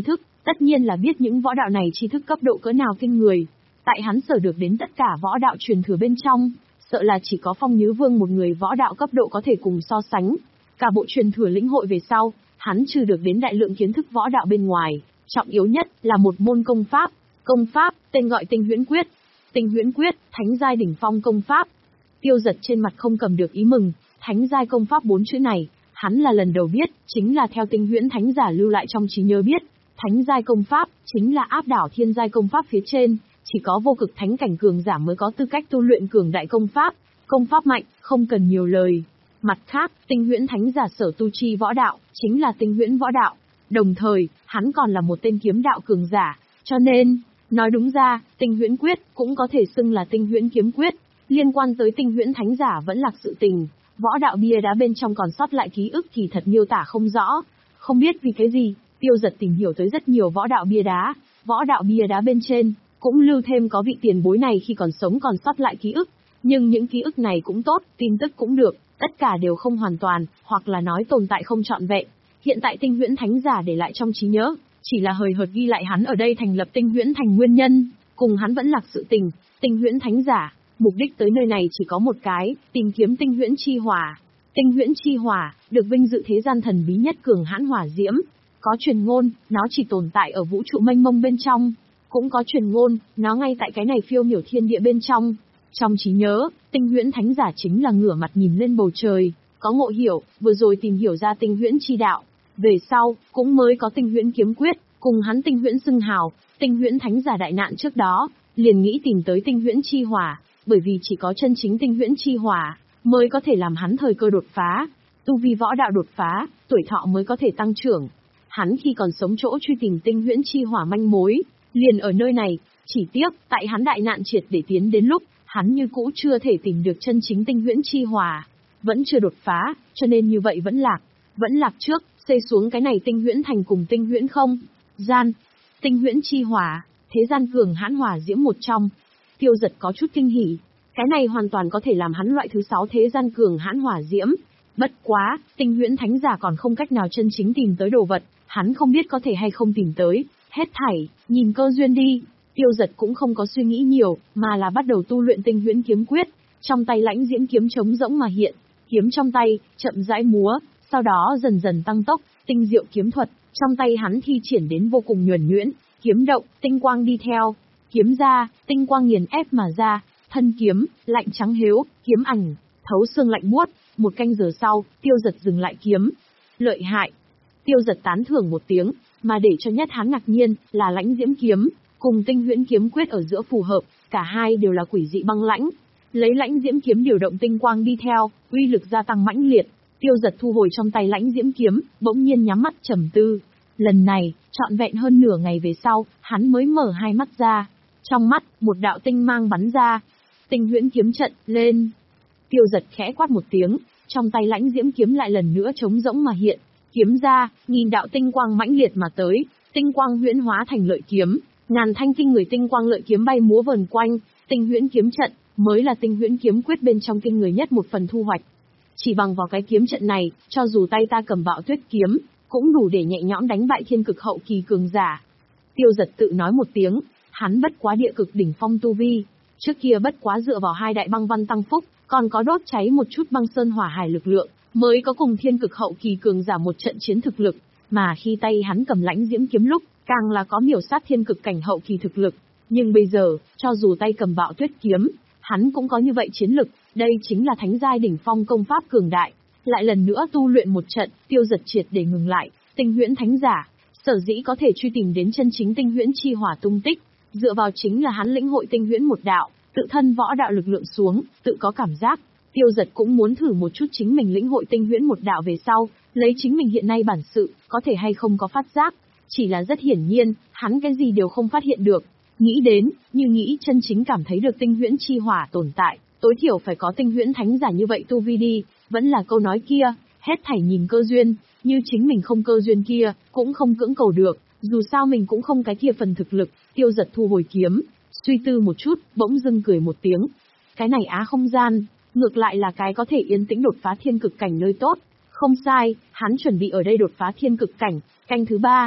Tất nhiên là biết những võ đạo này tri thức cấp độ cỡ nào kinh người. Tại hắn sở được đến tất cả võ đạo truyền thừa bên trong, sợ là chỉ có Phong Nhứ Vương một người võ đạo cấp độ có thể cùng so sánh. Cả bộ truyền thừa lĩnh hội về sau, hắn trừ được đến đại lượng kiến thức võ đạo bên ngoài, trọng yếu nhất là một môn công pháp. Công pháp, tên gọi Tinh Huyễn Quyết. Tinh Huyễn Quyết, thánh giai đỉnh phong công pháp. Tiêu Giật trên mặt không cầm được ý mừng, thánh giai công pháp bốn chữ này, hắn là lần đầu biết, chính là theo Tinh Huyễn thánh giả lưu lại trong trí nhớ biết. Thánh giai công pháp, chính là áp đảo thiên giai công pháp phía trên, chỉ có vô cực thánh cảnh cường giả mới có tư cách tu luyện cường đại công pháp. Công pháp mạnh, không cần nhiều lời. Mặt khác, Tinh Huyễn thánh giả sở tu chi võ đạo, chính là Tinh Huyễn võ đạo. Đồng thời, hắn còn là một tên kiếm đạo cường giả, cho nên, nói đúng ra, Tinh Huyễn Quyết cũng có thể xưng là Tinh Huyễn Kiếm Quyết. Liên quan tới Tinh Huyễn thánh giả vẫn lạc sự tình, võ đạo bia đá bên trong còn sót lại ký ức kỳ thật miêu tả không rõ. Không biết vì cái gì, Tiêu Giật tìm hiểu tới rất nhiều võ đạo bia đá, võ đạo bia đá bên trên, cũng lưu thêm có vị tiền bối này khi còn sống còn sót lại ký ức. Nhưng những ký ức này cũng tốt, tin tức cũng được, tất cả đều không hoàn toàn, hoặc là nói tồn tại không trọn vẹn. Hiện tại Tinh Huyễn thánh giả để lại trong trí nhớ, chỉ là hời hợt ghi lại hắn ở đây thành lập Tinh Huyễn thành nguyên nhân, cùng hắn vẫn lạc sự tình. Tinh Huyễn thánh giả, mục đích tới nơi này chỉ có một cái, tìm kiếm Tinh Huyễn chi hỏa. Tinh Huyễn chi hỏa, được vinh dự thế gian thần bí nhất cường hãn hỏa diễm. Có truyền ngôn, nó chỉ tồn tại ở vũ trụ mênh mông bên trong. Cũng có truyền ngôn, nó ngay tại cái này phiêu miểu thiên địa bên trong. Trong trí nhớ, Tinh Huyễn thánh giả chính là ngửa mặt nhìn lên bầu trời, có ngộ hiểu, vừa rồi tìm hiểu ra Tinh Huyễn chi đạo. Về sau, cũng mới có Tinh Huyễn kiếm quyết, cùng hắn Tinh Huyễn xưng hào. Tinh Huyễn thánh giả đại nạn trước đó, liền nghĩ tìm tới Tinh Huyễn chi hỏa, bởi vì chỉ có chân chính Tinh Huyễn chi hỏa mới có thể làm hắn thời cơ đột phá, tu vi võ đạo đột phá, tuổi thọ mới có thể tăng trưởng. Hắn khi còn sống chỗ truy tìm Tinh Huyễn chi hỏa manh mối, liền ở nơi này, chỉ tiếc, tại hắn đại nạn triệt để tiến đến lúc, hắn như cũ chưa thể tìm được chân chính Tinh Huyễn chi hỏa, vẫn chưa đột phá, cho nên như vậy vẫn lạc, vẫn lạc trước, xây xuống cái này Tinh Huyễn thành cùng Tinh Huyễn không gian. Tinh Huyễn chi hỏa, thế gian cường hãn hỏa diễm một trong. Tiêu Giật có chút kinh hỉ, cái này hoàn toàn có thể làm hắn loại thứ sáu thế gian cường hãn hỏa diễm. Bất quá, Tinh Huyễn thánh giả còn không cách nào chân chính tìm tới đồ vật, hắn không biết có thể hay không tìm tới, hết thảy, nhìn cơ duyên đi. Tiêu Giật cũng không có suy nghĩ nhiều, mà là bắt đầu tu luyện Tinh Huyễn kiếm quyết, trong tay lãnh diễm kiếm trống rỗng mà hiện, kiếm trong tay, chậm rãi múa, sau đó dần dần tăng tốc, tinh diệu kiếm thuật, trong tay hắn thi triển đến vô cùng nhuần nhuyễn, kiếm động, tinh quang đi theo, kiếm ra, tinh quang nghiền ép mà ra, thân kiếm, lạnh trắng hếu, kiếm ảnh, thấu xương lạnh buốt. Một canh giờ sau, Tiêu Giật dừng lại kiếm. Lợi hại. Tiêu Giật tán thưởng một tiếng, mà để cho nhất hắn ngạc nhiên là lãnh diễm kiếm cùng Tinh Huyễn kiếm quyết ở giữa phù hợp, cả hai đều là quỷ dị băng lãnh. Lấy lãnh diễm kiếm điều động tinh quang đi theo, uy lực gia tăng mãnh liệt. Tiêu Giật thu hồi trong tay lãnh diễm kiếm, bỗng nhiên nhắm mắt trầm tư. Lần này, trọn vẹn hơn nửa ngày về sau, hắn mới mở hai mắt ra. Trong mắt, một đạo tinh mang bắn ra. Tinh Huyễn kiếm trận, lên. Tiêu Giật khẽ quát một tiếng, trong tay lãnh diễm kiếm lại lần nữa trống rỗng mà hiện. Kiếm ra, nghìn đạo tinh quang mãnh liệt mà tới, tinh quang huyễn hóa thành lợi kiếm, ngàn thanh kinh người tinh quang lợi kiếm bay múa vần quanh. Tinh Huyễn kiếm trận mới là Tinh Huyễn kiếm quyết bên trong kinh người nhất một phần thu hoạch. Chỉ bằng vào cái kiếm trận này, cho dù tay ta cầm Bạo Tuyết kiếm, cũng đủ để nhẹ nhõm đánh bại thiên cực hậu kỳ cường giả. Tiêu Giật tự nói một tiếng, hắn bất quá địa cực đỉnh phong tu vi, trước kia bất quá dựa vào hai đại băng văn tăng phúc, còn có đốt cháy một chút băng sơn hỏa hải lực lượng, mới có cùng thiên cực hậu kỳ cường giả một trận chiến thực lực, mà khi tay hắn cầm lãnh diễm kiếm lúc, càng là có miểu sát thiên cực cảnh hậu kỳ thực lực. Nhưng bây giờ, cho dù tay cầm Bạo Tuyết kiếm, hắn cũng có như vậy chiến lực, đây chính là thánh giai đỉnh phong công pháp cường đại. Lại lần nữa tu luyện một trận, Tiêu Giật triệt để ngừng lại. Tinh Huyễn thánh giả, sở dĩ có thể truy tìm đến chân chính Tinh Huyễn chi hỏa tung tích, dựa vào chính là hắn lĩnh hội Tinh Huyễn một đạo, tự thân võ đạo lực lượng xuống, tự có cảm giác. Tiêu Giật cũng muốn thử một chút chính mình lĩnh hội Tinh Huyễn một đạo về sau, lấy chính mình hiện nay bản sự, có thể hay không có phát giác. Chỉ là rất hiển nhiên, hắn cái gì đều không phát hiện được. Nghĩ đến, như nghĩ chân chính cảm thấy được Tinh Huyễn chi hỏa tồn tại, tối thiểu phải có Tinh Huyễn thánh giả như vậy tu vi đi, vẫn là câu nói kia, hết thảy nhìn cơ duyên, như chính mình không cơ duyên kia, cũng không cưỡng cầu được, dù sao mình cũng không cái kia phần thực lực. Tiêu Giật thu hồi kiếm, suy tư một chút, bỗng dưng cười một tiếng. Cái này á không gian, ngược lại là cái có thể yên tĩnh đột phá thiên cực cảnh nơi tốt. Không sai, hắn chuẩn bị ở đây đột phá thiên cực cảnh, canh thứ ba.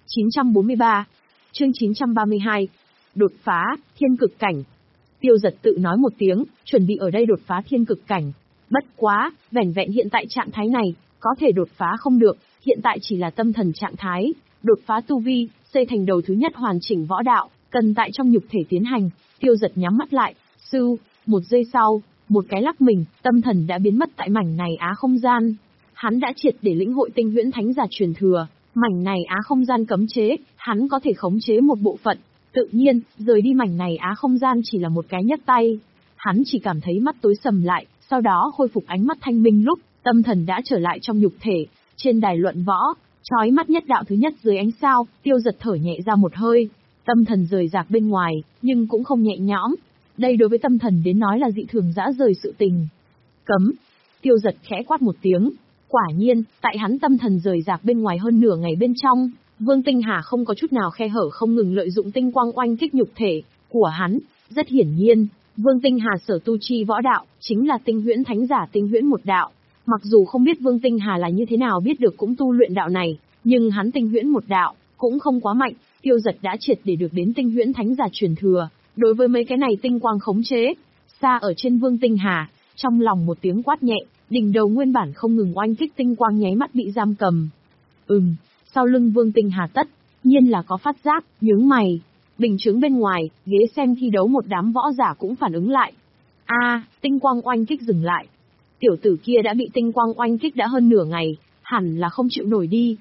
chín trăm bốn mươi ba. Chương chín trăm ba mươi hai. Đột phá, thiên cực cảnh. Tiêu Dật tự nói một tiếng, chuẩn bị ở đây đột phá thiên cực cảnh. Bất quá, vẻn vẹn hiện tại trạng thái này, có thể đột phá không được, hiện tại chỉ là tâm thần trạng thái. Đột phá tu vi, xây thành đầu thứ nhất hoàn chỉnh võ đạo, cần tại trong nhục thể tiến hành. Tiêu Dật nhắm mắt lại, sư, một giây sau, một cái lắc mình, tâm thần đã biến mất tại mảnh này á không gian. Hắn đã triệt để lĩnh hội tinh huyễn thánh giả truyền thừa, mảnh này á không gian cấm chế, hắn có thể khống chế một bộ phận. Tự nhiên, rời đi mảnh này á không gian chỉ là một cái nhấc tay. Hắn chỉ cảm thấy mắt tối sầm lại, sau đó khôi phục ánh mắt thanh minh lúc, tâm thần đã trở lại trong nhục thể. Trên đài luận võ, chói mắt nhất đạo thứ nhất dưới ánh sao, Tiêu Dật thở nhẹ ra một hơi. Tâm thần rời rạc bên ngoài, nhưng cũng không nhẹ nhõm. Đây đối với tâm thần đến nói là dị thường dã rời sự tình. Cấm. Tiêu Dật khẽ quát một tiếng. Quả nhiên, tại hắn tâm thần rời rạc bên ngoài hơn nửa ngày bên trong, Vương Tinh Hà không có chút nào khe hở không ngừng lợi dụng tinh quang oanh kích nhục thể của hắn. Rất hiển nhiên, Vương Tinh Hà sở tu chi võ đạo, chính là tinh huyễn thánh giả tinh huyễn một đạo. Mặc dù không biết Vương Tinh Hà là như thế nào biết được cũng tu luyện đạo này, nhưng hắn tinh huyễn một đạo, cũng không quá mạnh. Tiêu Dật đã triệt để được đến tinh huyễn thánh giả truyền thừa. Đối với mấy cái này tinh quang khống chế, xa ở trên Vương Tinh Hà, trong lòng một tiếng quát nhẹ, đỉnh đầu nguyên bản không ngừng oanh kích tinh quang nháy mắt bị giam cầm. Ừm, sau lưng Vương Tinh Hà tất nhiên là có phát giác, nhướng mày. Bình chướng bên ngoài, ghế xem thi đấu một đám võ giả cũng phản ứng lại. A, à, tinh quang oanh kích dừng lại. Tiểu tử kia đã bị tinh quang oanh kích đã hơn nửa ngày, hẳn là không chịu nổi đi.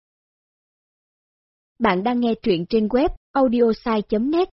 Bạn đang nghe truyện trên web audiosai chấm net.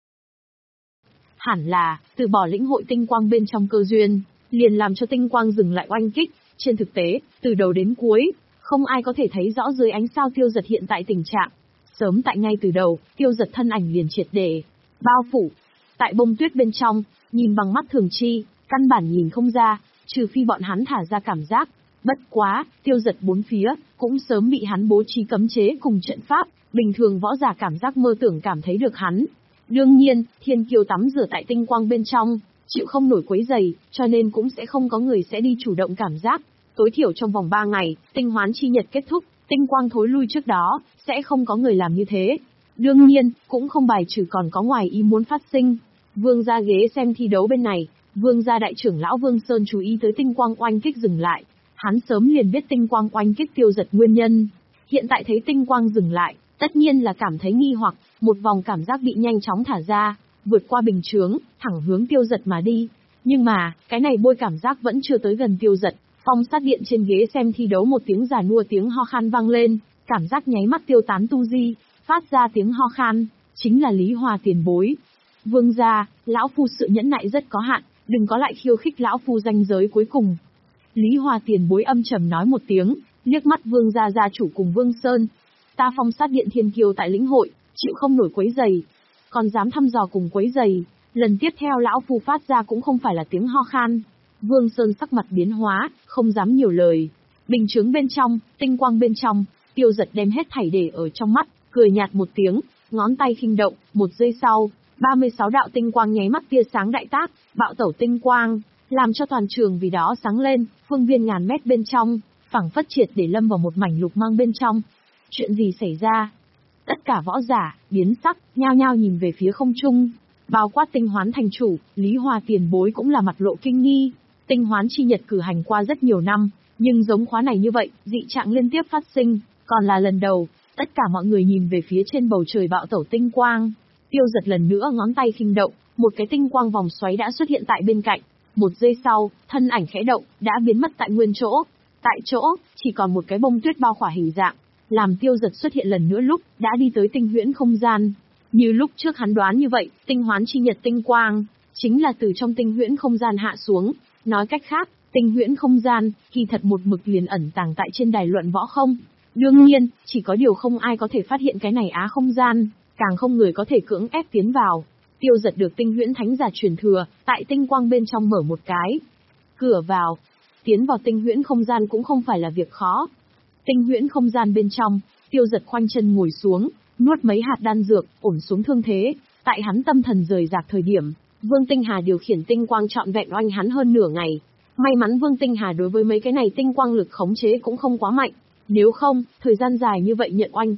Hẳn là, từ bỏ lĩnh hội tinh quang bên trong cơ duyên, liền làm cho tinh quang dừng lại oanh kích. Trên thực tế, từ đầu đến cuối, không ai có thể thấy rõ dưới ánh sao Tiêu Dật hiện tại tình trạng. Sớm tại ngay từ đầu, Tiêu Dật thân ảnh liền triệt để bao phủ tại bông tuyết bên trong, nhìn bằng mắt thường chi, căn bản nhìn không ra, trừ phi bọn hắn thả ra cảm giác. Bất quá, Tiêu Dật bốn phía cũng sớm bị hắn bố trí cấm chế cùng trận pháp, bình thường võ giả cảm giác mơ tưởng cảm thấy được hắn. Đương nhiên, thiên kiêu tắm rửa tại tinh quang bên trong, chịu không nổi quấy giày, cho nên cũng sẽ không có người sẽ đi chủ động cảm giác. Tối thiểu trong vòng ba ngày, tinh hoán chi nhật kết thúc, tinh quang thối lui trước đó, sẽ không có người làm như thế. Đương nhiên, cũng không bài trừ còn có ngoài ý muốn phát sinh. Vương gia ghế xem thi đấu bên này, Vương gia đại trưởng lão Vương Sơn chú ý tới tinh quang oanh kích dừng lại. Hắn sớm liền biết tinh quang oanh kích Tiêu Dật nguyên nhân. Hiện tại thấy tinh quang dừng lại, tất nhiên là cảm thấy nghi hoặc, một vòng cảm giác bị nhanh chóng thả ra, vượt qua bình chướng, thẳng hướng Tiêu Dật mà đi. Nhưng mà, cái này bôi cảm giác vẫn chưa tới gần Tiêu Dật. Phong sát điện trên ghế xem thi đấu một tiếng già nua tiếng ho khan vang lên, cảm giác nháy mắt tiêu tán tu di, phát ra tiếng ho khan, chính là Lý Hòa tiền bối. Vương gia, lão phu sự nhẫn nại rất có hạn, đừng có lại khiêu khích lão phu ranh giới cuối cùng. Lý Hòa tiền bối âm trầm nói một tiếng, liếc mắt Vương gia gia chủ cùng Vương Sơn. Ta phong sát điện thiên kiêu tại lĩnh hội, chịu không nổi quấy giày, còn dám thăm dò cùng quấy giày. Lần tiếp theo lão phu phát ra cũng không phải là tiếng ho khan. Vương Sơn sắc mặt biến hóa, không dám nhiều lời. Bình chướng bên trong, tinh quang bên trong, Tiêu Dật đem hết thảy để ở trong mắt, cười nhạt một tiếng, ngón tay khinh động, một giây sau, ba mươi sáu đạo tinh quang nháy mắt tia sáng đại tác, bạo tẩu tinh quang, làm cho toàn trường vì đó sáng lên, phương viên ngàn mét bên trong, phẳng phất triệt để lâm vào một mảnh lục mang bên trong. Chuyện gì xảy ra? Tất cả võ giả, biến sắc, nhao nhao nhìn về phía không trung. Bao quát tinh hoán thành chủ, Lý Hòa tiền bối cũng là mặt lộ kinh nghi. Tinh hoán chi nhật cử hành qua rất nhiều năm, nhưng giống khóa này như vậy, dị trạng liên tiếp phát sinh, còn là lần đầu. Tất cả mọi người nhìn về phía trên bầu trời bạo tẩu tinh quang. Tiêu Dật lần nữa ngón tay khinh động, một cái tinh quang vòng xoáy đã xuất hiện tại bên cạnh. Một giây sau, thân ảnh khẽ động, đã biến mất tại nguyên chỗ. Tại chỗ, chỉ còn một cái bông tuyết bao khỏa hình dạng. Làm Tiêu Dật xuất hiện lần nữa lúc, đã đi tới tinh huyễn không gian. Như lúc trước hắn đoán như vậy, tinh hoán chi nhật tinh quang, chính là từ trong tinh huyễn không gian hạ xuống. Nói cách khác, tinh huyễn không gian, kỳ thật một mực liền ẩn tàng tại trên đài luận võ không. Đương nhiên, chỉ có điều không ai có thể phát hiện cái này á không gian, càng không người có thể cưỡng ép tiến vào. Tiêu Dật được tinh huyễn thánh giả truyền thừa, tại tinh quang bên trong mở một cái cửa vào. Tiến vào tinh huyễn không gian cũng không phải là việc khó. Tinh huyễn không gian bên trong, Tiêu Dật khoanh chân ngồi xuống, nuốt mấy hạt đan dược, ổn xuống thương thế. Tại hắn tâm thần rời rạc thời điểm, Vương Tinh Hà điều khiển tinh quang trọn vẹn oanh hắn hơn nửa ngày. May mắn Vương Tinh Hà đối với mấy cái này tinh quang lực khống chế cũng không quá mạnh. Nếu không, thời gian dài như vậy nhận oanh kích,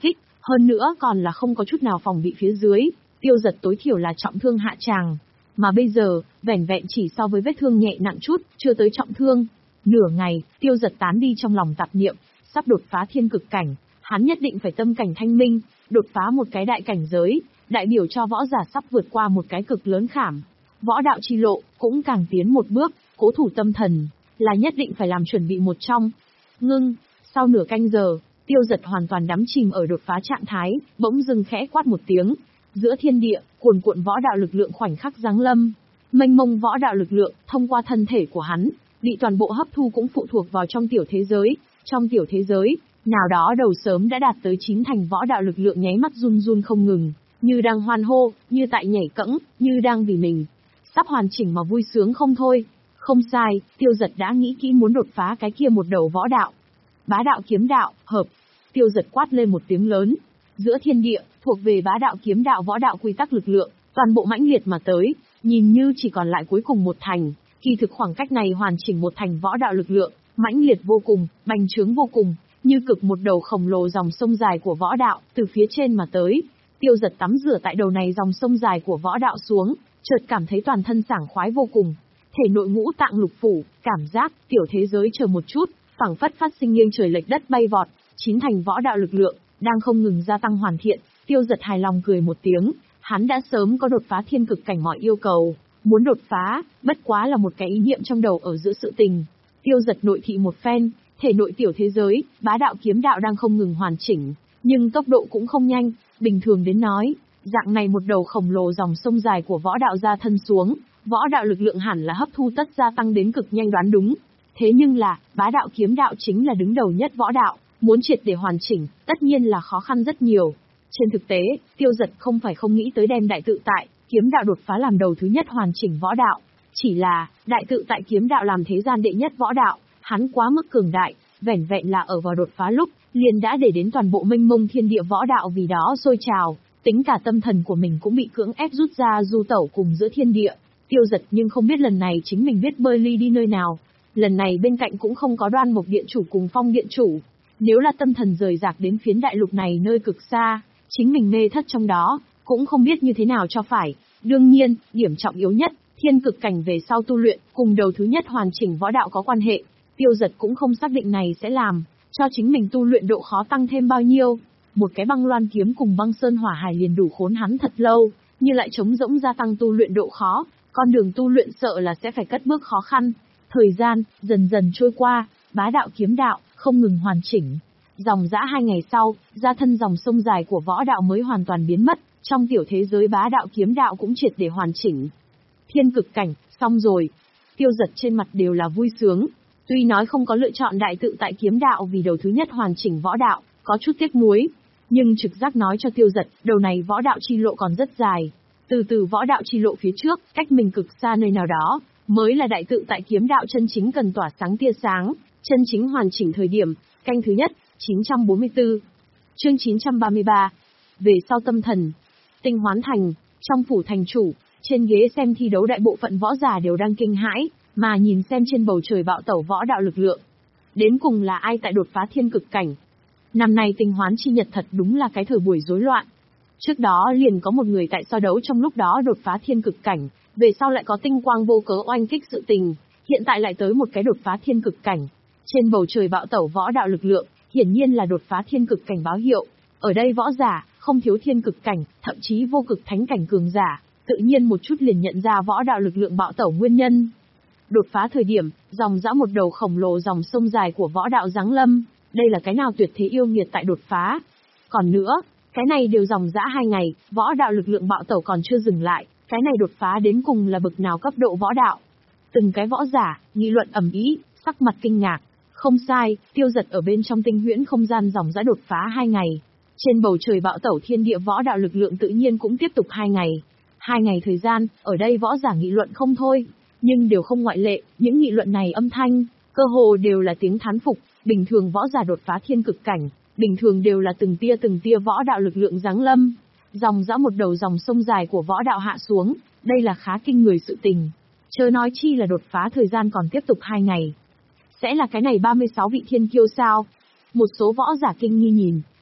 Hơn nữa còn là không có chút nào phòng bị phía dưới, Tiêu Dật tối thiểu là trọng thương hạ tràng. Mà bây giờ, vẻn vẹn chỉ so với vết thương nhẹ nặng chút, chưa tới trọng thương. Nửa ngày, Tiêu Dật tán đi trong lòng tạp niệm, sắp đột phá thiên cực cảnh, hắn nhất định phải tâm cảnh thanh minh, đột phá một cái đại cảnh giới, đại biểu cho võ giả sắp vượt qua một cái cực lớn khảm. Võ đạo chi lộ, cũng càng tiến một bước, cố thủ tâm thần, là nhất định phải làm chuẩn bị một trong. Ngưng, sau nửa canh giờ, Tiêu Dật hoàn toàn đắm chìm ở đột phá trạng thái, bỗng dưng khẽ quát một tiếng. Giữa thiên địa, cuồn cuộn võ đạo lực lượng khoảnh khắc giáng lâm. Mênh mông võ đạo lực lượng, thông qua thân thể của hắn, bị toàn bộ hấp thu cũng phụ thuộc vào trong tiểu thế giới. Trong tiểu thế giới, nào đó đầu sớm đã đạt tới chín thành võ đạo lực lượng nháy mắt run run không ngừng, như đang hoan hô, như tại nhảy cẫng, như đang vì mình sắp hoàn chỉnh mà vui sướng không thôi. Không sai, Tiêu Dật đã nghĩ kỹ muốn đột phá cái kia một đầu võ đạo. Bá đạo kiếm đạo, hợp. Tiêu Dật quát lên một tiếng lớn. Giữa thiên địa, thuộc về bá đạo kiếm đạo võ đạo quy tắc lực lượng, toàn bộ mãnh liệt mà tới, nhìn như chỉ còn lại cuối cùng một thành, kỳ thực khoảng cách này hoàn chỉnh một thành võ đạo lực lượng, mãnh liệt vô cùng, bành trướng vô cùng, như cực một đầu khổng lồ dòng sông dài của võ đạo, từ phía trên mà tới. Tiêu Dật tắm rửa tại đầu này dòng sông dài của võ đạo xuống, chợt cảm thấy toàn thân sảng khoái vô cùng. Thể nội ngũ tạng lục phủ, cảm giác, tiểu thế giới chờ một chút, phảng phất phát sinh nghiêng trời lệch đất bay vọt, chín thành võ đạo lực lượng, đang không ngừng gia tăng hoàn thiện. Tiêu Dật hài lòng cười một tiếng, hắn đã sớm có đột phá thiên cực cảnh mọi yêu cầu, muốn đột phá, bất quá là một cái ý niệm trong đầu ở giữa sự tình. Tiêu Dật nội thị một phen, thể nội tiểu thế giới, bá đạo kiếm đạo đang không ngừng hoàn chỉnh, nhưng tốc độ cũng không nhanh, bình thường đến nói, dạng này một đầu khổng lồ dòng sông dài của võ đạo ra thân xuống, võ đạo lực lượng hẳn là hấp thu tất gia tăng đến cực nhanh đoán đúng. Thế nhưng là, bá đạo kiếm đạo chính là đứng đầu nhất võ đạo, muốn triệt để hoàn chỉnh, tất nhiên là khó khăn rất nhiều. Trên thực tế, Tiêu Dật không phải không nghĩ tới đem đại tự tại, kiếm đạo đột phá làm đầu thứ nhất hoàn chỉnh võ đạo. Chỉ là, đại tự tại kiếm đạo làm thế gian đệ nhất võ đạo, hắn quá mức cường đại, vẻn vẹn là ở vào đột phá lúc, liền đã để đến toàn bộ mênh mông thiên địa võ đạo vì đó sôi trào, tính cả tâm thần của mình cũng bị cưỡng ép rút ra du tẩu cùng giữa thiên địa. Tiêu Dật nhưng không biết lần này chính mình biết bơi ly đi nơi nào. Lần này bên cạnh cũng không có Đoan Mộc Điện Chủ cùng Phong Điện Chủ. Nếu là tâm thần rời rạc đến phiến đại lục này nơi cực xa, chính mình mê thất trong đó, cũng không biết như thế nào cho phải. Đương nhiên, điểm trọng yếu nhất, thiên cực cảnh về sau tu luyện, cùng đầu thứ nhất hoàn chỉnh võ đạo có quan hệ. Tiêu Dật cũng không xác định này sẽ làm cho chính mình tu luyện độ khó tăng thêm bao nhiêu. Một cái băng loan kiếm cùng băng sơn hỏa hải liền đủ khốn hắn thật lâu, như lại trống rỗng gia tăng tu luyện độ khó, con đường tu luyện sợ là sẽ phải cất bước khó khăn. Thời gian, dần dần trôi qua, bá đạo kiếm đạo, không ngừng hoàn chỉnh. Dòng dã hai ngày sau, gia thân dòng sông dài của võ đạo mới hoàn toàn biến mất, trong tiểu thế giới bá đạo kiếm đạo cũng triệt để hoàn chỉnh. Thiên cực cảnh, xong rồi. Tiêu Dật trên mặt đều là vui sướng. Tuy nói không có lựa chọn đại tự tại kiếm đạo vì đầu thứ nhất hoàn chỉnh võ đạo, có chút tiếc nuối. Nhưng trực giác nói cho Tiêu Dật, đầu này võ đạo chi lộ còn rất dài. Từ từ võ đạo chi lộ phía trước, cách mình cực xa nơi nào đó, mới là đại tự tại kiếm đạo chân chính cần tỏa sáng tia sáng, chân chính hoàn chỉnh thời điểm. Canh thứ nhất, chín trăm bốn mươi tư. Chương chín trăm ba mươi ba. Về sau tâm thần. Tinh Hoán Thành, trong phủ thành chủ, trên ghế xem thi đấu đại bộ phận võ giả đều đang kinh hãi, mà nhìn xem trên bầu trời bạo tẩu võ đạo lực lượng. Đến cùng là ai tại đột phá thiên cực cảnh? Năm nay Tinh Hoán chi nhật thật đúng là cái thời buổi rối loạn. Trước đó liền có một người tại so đấu trong lúc đó đột phá thiên cực cảnh, về sau lại có tinh quang vô cớ oanh kích sự tình, hiện tại lại tới một cái đột phá thiên cực cảnh. Trên bầu trời bạo tẩu võ đạo lực lượng, hiển nhiên là đột phá thiên cực cảnh báo hiệu. Ở đây võ giả, không thiếu thiên cực cảnh, thậm chí vô cực thánh cảnh cường giả, tự nhiên một chút liền nhận ra võ đạo lực lượng bạo tẩu nguyên nhân. Đột phá thời điểm, dòng dã một đầu khổng lồ dòng sông dài của võ đạo giáng lâm, đây là cái nào tuyệt thế yêu nghiệt tại đột phá. Còn nữa, cái này đều dòng dã hai ngày, võ đạo lực lượng bạo tẩu còn chưa dừng lại, cái này đột phá đến cùng là bậc nào cấp độ võ đạo. Từng cái võ giả, nghị luận ầm ĩ, sắc mặt kinh ngạc. Không sai, Tiêu Dật ở bên trong tinh huyễn không gian dòng dã đột phá hai ngày. Trên bầu trời bạo tẩu thiên địa võ đạo lực lượng tự nhiên cũng tiếp tục hai ngày. Hai ngày thời gian, ở đây võ giả nghị luận không thôi, nhưng đều không ngoại lệ, những nghị luận này âm thanh, cơ hồ đều là tiếng thán phục. Bình thường võ giả đột phá thiên cực cảnh, bình thường đều là từng tia từng tia võ đạo lực lượng giáng lâm, dòng dã một đầu dòng sông dài của võ đạo hạ xuống, đây là khá kinh người sự tình. Chớ nói chi là đột phá thời gian còn tiếp tục hai ngày. Sẽ là cái này ba mươi sáu vị thiên kiêu sao? Một số võ giả kinh nghi nhìn,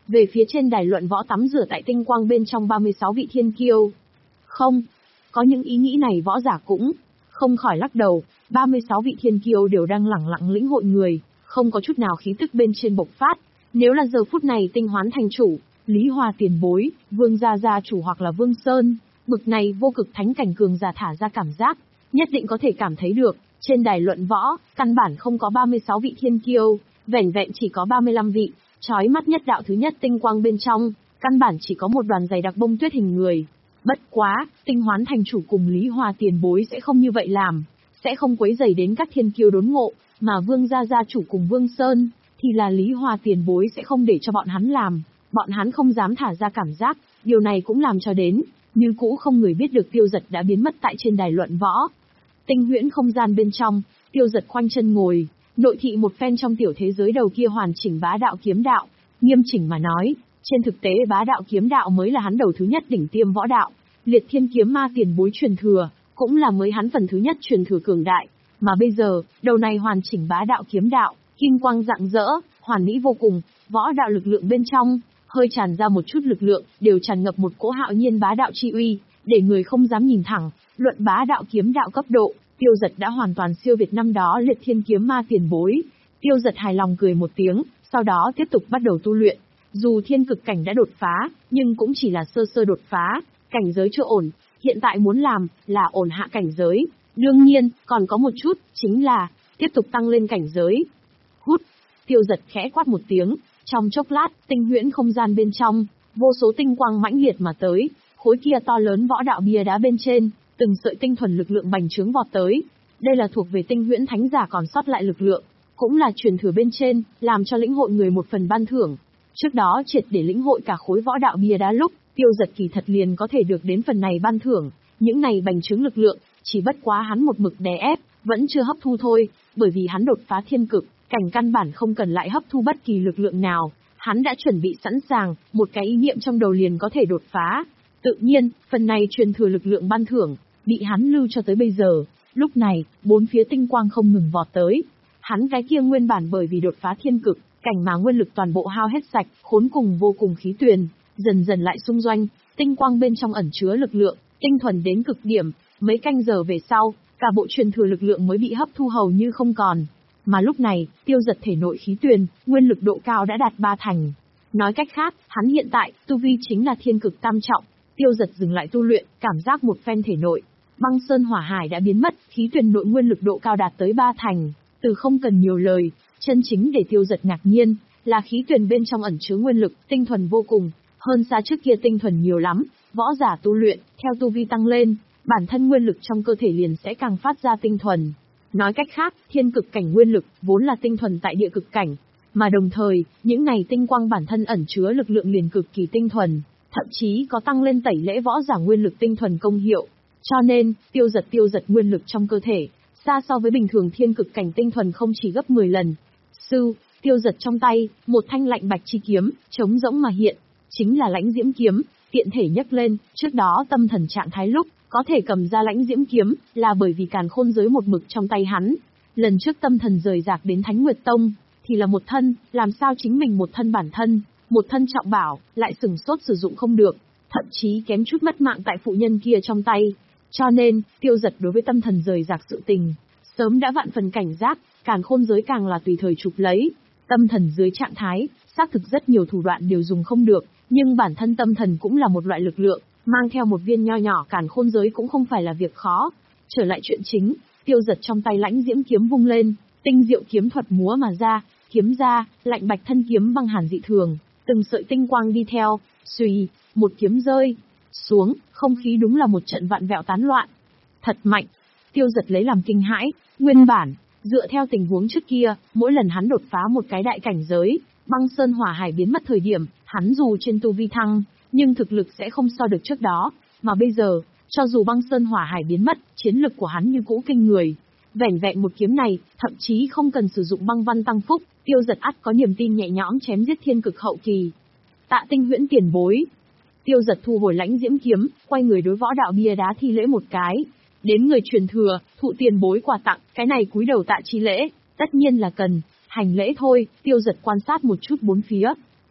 về phía trên đài luận võ tắm rửa tại tinh quang bên trong ba mươi sáu vị thiên kiêu. Không, có những ý nghĩ này võ giả cũng không khỏi lắc đầu, ba mươi sáu vị thiên kiêu đều đang lẳng lặng lĩnh hội người, không có chút nào khí tức bên trên bộc phát. Nếu là giờ phút này Tinh Hoán thành chủ, Lý Hoa tiền bối, Vương gia gia chủ hoặc là Vương Sơn, bực này vô cực thánh cảnh cường giả thả ra cảm giác, nhất định có thể cảm thấy được, trên đài luận võ, căn bản không có ba mươi sáu vị thiên kiêu, vẻn vẹn chỉ có ba mươi lăm vị, chói mắt nhất đạo thứ nhất tinh quang bên trong, căn bản chỉ có một đoàn dày đặc bông tuyết hình người. Bất quá, Tinh Hoán thành chủ cùng Lý Hoa tiền bối sẽ không như vậy làm, sẽ không quấy rầy đến các thiên kiêu đốn ngộ, mà Vương gia gia chủ cùng Vương Sơn, thì là Lý Hoa tiền bối sẽ không để cho bọn hắn làm, bọn hắn không dám thả ra cảm giác, điều này cũng làm cho đến, như cũ không người biết được Tiêu Dật đã biến mất tại trên đài luận võ. Tinh huyễn không gian bên trong, Tiêu Dật khoanh chân ngồi, nội thị một phen trong tiểu thế giới đầu kia hoàn chỉnh bá đạo kiếm đạo, nghiêm chỉnh mà nói, trên thực tế bá đạo kiếm đạo mới là hắn đầu thứ nhất đỉnh tiêm võ đạo, Liệt Thiên kiếm ma tiền bối truyền thừa, cũng là mới hắn phần thứ nhất truyền thừa cường đại, mà bây giờ, đầu này hoàn chỉnh bá đạo kiếm đạo, kim quang rạng rỡ, hoàn mỹ vô cùng, võ đạo lực lượng bên trong, hơi tràn ra một chút lực lượng, đều tràn ngập một cỗ hạo nhiên bá đạo chi uy, để người không dám nhìn thẳng, luận bá đạo kiếm đạo cấp độ, Tiêu Dật đã hoàn toàn siêu việt năm đó Liệt Thiên kiếm ma tiền bối. Tiêu Dật hài lòng cười một tiếng, sau đó tiếp tục bắt đầu tu luyện. Dù thiên cực cảnh đã đột phá, nhưng cũng chỉ là sơ sơ đột phá, cảnh giới chưa ổn, hiện tại muốn làm là ổn hạ cảnh giới. Đương nhiên, còn có một chút, chính là tiếp tục tăng lên cảnh giới. Hút, Tiêu Dật khẽ quát một tiếng, trong chốc lát, tinh huyễn không gian bên trong, vô số tinh quang mãnh liệt mà tới, khối kia to lớn võ đạo bia đá bên trên, từng sợi tinh thuần lực lượng bành trướng vọt tới. Đây là thuộc về tinh huyễn thánh giả còn sót lại lực lượng, cũng là truyền thừa bên trên, làm cho lĩnh hội người một phần ban thưởng. Trước đó triệt để lĩnh hội cả khối võ đạo bia đá lúc, Tiêu Dật kỳ thật liền có thể được đến phần này ban thưởng, những này bành trướng lực lượng, chỉ bất quá hắn một mực đè ép, vẫn chưa hấp thu thôi, bởi vì hắn đột phá thiên cực, cảnh căn bản không cần lại hấp thu bất kỳ lực lượng nào, hắn đã chuẩn bị sẵn sàng, một cái ý niệm trong đầu liền có thể đột phá. Tự nhiên, phần này truyền thừa lực lượng ban thưởng, bị hắn lưu cho tới bây giờ. Lúc này, bốn phía tinh quang không ngừng vọt tới. Hắn cái kia nguyên bản bởi vì đột phá thiên cực, cảnh mà nguyên lực toàn bộ hao hết sạch, khốn cùng vô cùng khí tuyền, dần dần lại xung doanh, tinh quang bên trong ẩn chứa lực lượng, tinh thuần đến cực điểm, mấy canh giờ về sau, cả bộ truyền thừa lực lượng mới bị hấp thu hầu như không còn. Mà lúc này, Tiêu Dật thể nội khí tuyền, nguyên lực độ cao đã đạt ba thành. Nói cách khác, hắn hiện tại, tu vi chính là thiên cực tam trọng. Tiêu Dật dừng lại tu luyện, cảm giác một phen thể nội, băng sơn hỏa hải đã biến mất, khí tuyền nội nguyên lực độ cao đạt tới ba thành, từ không cần nhiều lời, chân chính để Tiêu Dật ngạc nhiên, là khí tuyền bên trong ẩn chứa nguyên lực, tinh thuần vô cùng, hơn xa trước kia tinh thuần nhiều lắm, võ giả tu luyện, theo tu vi tăng lên, bản thân nguyên lực trong cơ thể liền sẽ càng phát ra tinh thuần. Nói cách khác, thiên cực cảnh nguyên lực, vốn là tinh thuần tại địa cực cảnh, mà đồng thời, những này tinh quang bản thân ẩn chứa lực lượng liền cực kỳ tinh thuần, thậm chí có tăng lên tẩy lễ võ giả nguyên lực tinh thuần công hiệu. Cho nên, tiêu giật tiêu giật nguyên lực trong cơ thể, xa so với bình thường thiên cực cảnh tinh thuần không chỉ gấp mười lần. Sư, tiêu giật trong tay, một thanh lạnh bạch chi kiếm, trống rỗng mà hiện, chính là lãnh diễm kiếm, tiện thể nhấc lên, trước đó tâm thần trạng thái lúc, có thể cầm ra lãnh diễm kiếm, là bởi vì càn khôn giới một mực trong tay hắn. Lần trước tâm thần rời rạc đến Thánh Nguyệt Tông, thì là một thân, làm sao chính mình một thân bản thân, một thân trọng bảo, lại sừng sốt sử dụng không được, thậm chí kém chút mất mạng tại phụ nhân kia trong tay. Cho nên, tiêu giật đối với tâm thần rời rạc sự tình, sớm đã vạn phần cảnh giác, càn khôn giới càng là tùy thời chụp lấy. Tâm thần dưới trạng thái, xác thực rất nhiều thủ đoạn đều dùng không được, nhưng bản thân tâm thần cũng là một loại lực lượng, mang theo một viên nho nhỏ càn khôn giới cũng không phải là việc khó. Trở lại chuyện chính, tiêu giật trong tay lãnh diễm kiếm vung lên, tinh diệu kiếm thuật múa mà ra, kiếm ra, lạnh bạch thân kiếm băng hàn dị thường, từng sợi tinh quang đi theo, xùy, một kiếm rơi xuống, không khí đúng là một trận vạn vẹo tán loạn. Thật mạnh, tiêu giật lấy làm kinh hãi, nguyên bản, dựa theo tình huống trước kia, mỗi lần hắn đột phá một cái đại cảnh giới, băng sơn hỏa hải biến mất thời điểm, hắn dù trên tu vi thăng, nhưng thực lực sẽ không so được trước đó, mà bây giờ, cho dù băng sơn hỏa hải biến mất, chiến lực của hắn như cũ kinh người. Vẻn vẹn một kiếm này, thậm chí không cần sử dụng băng văn tăng phúc, tiêu giật ắt có niềm tin nhẹ nhõm chém giết thiên cực hậu kỳ. Tạ tinh huyễn tiền bối. Tiêu giật thu hồi lãnh diễm kiếm, quay người đối võ đạo bia đá thi lễ một cái. Đến người truyền thừa, thụ tiền bối quà tặng, cái này cúi đầu tạ chi lễ, tất nhiên là cần, hành lễ thôi. Tiêu giật quan sát một chút bốn phía.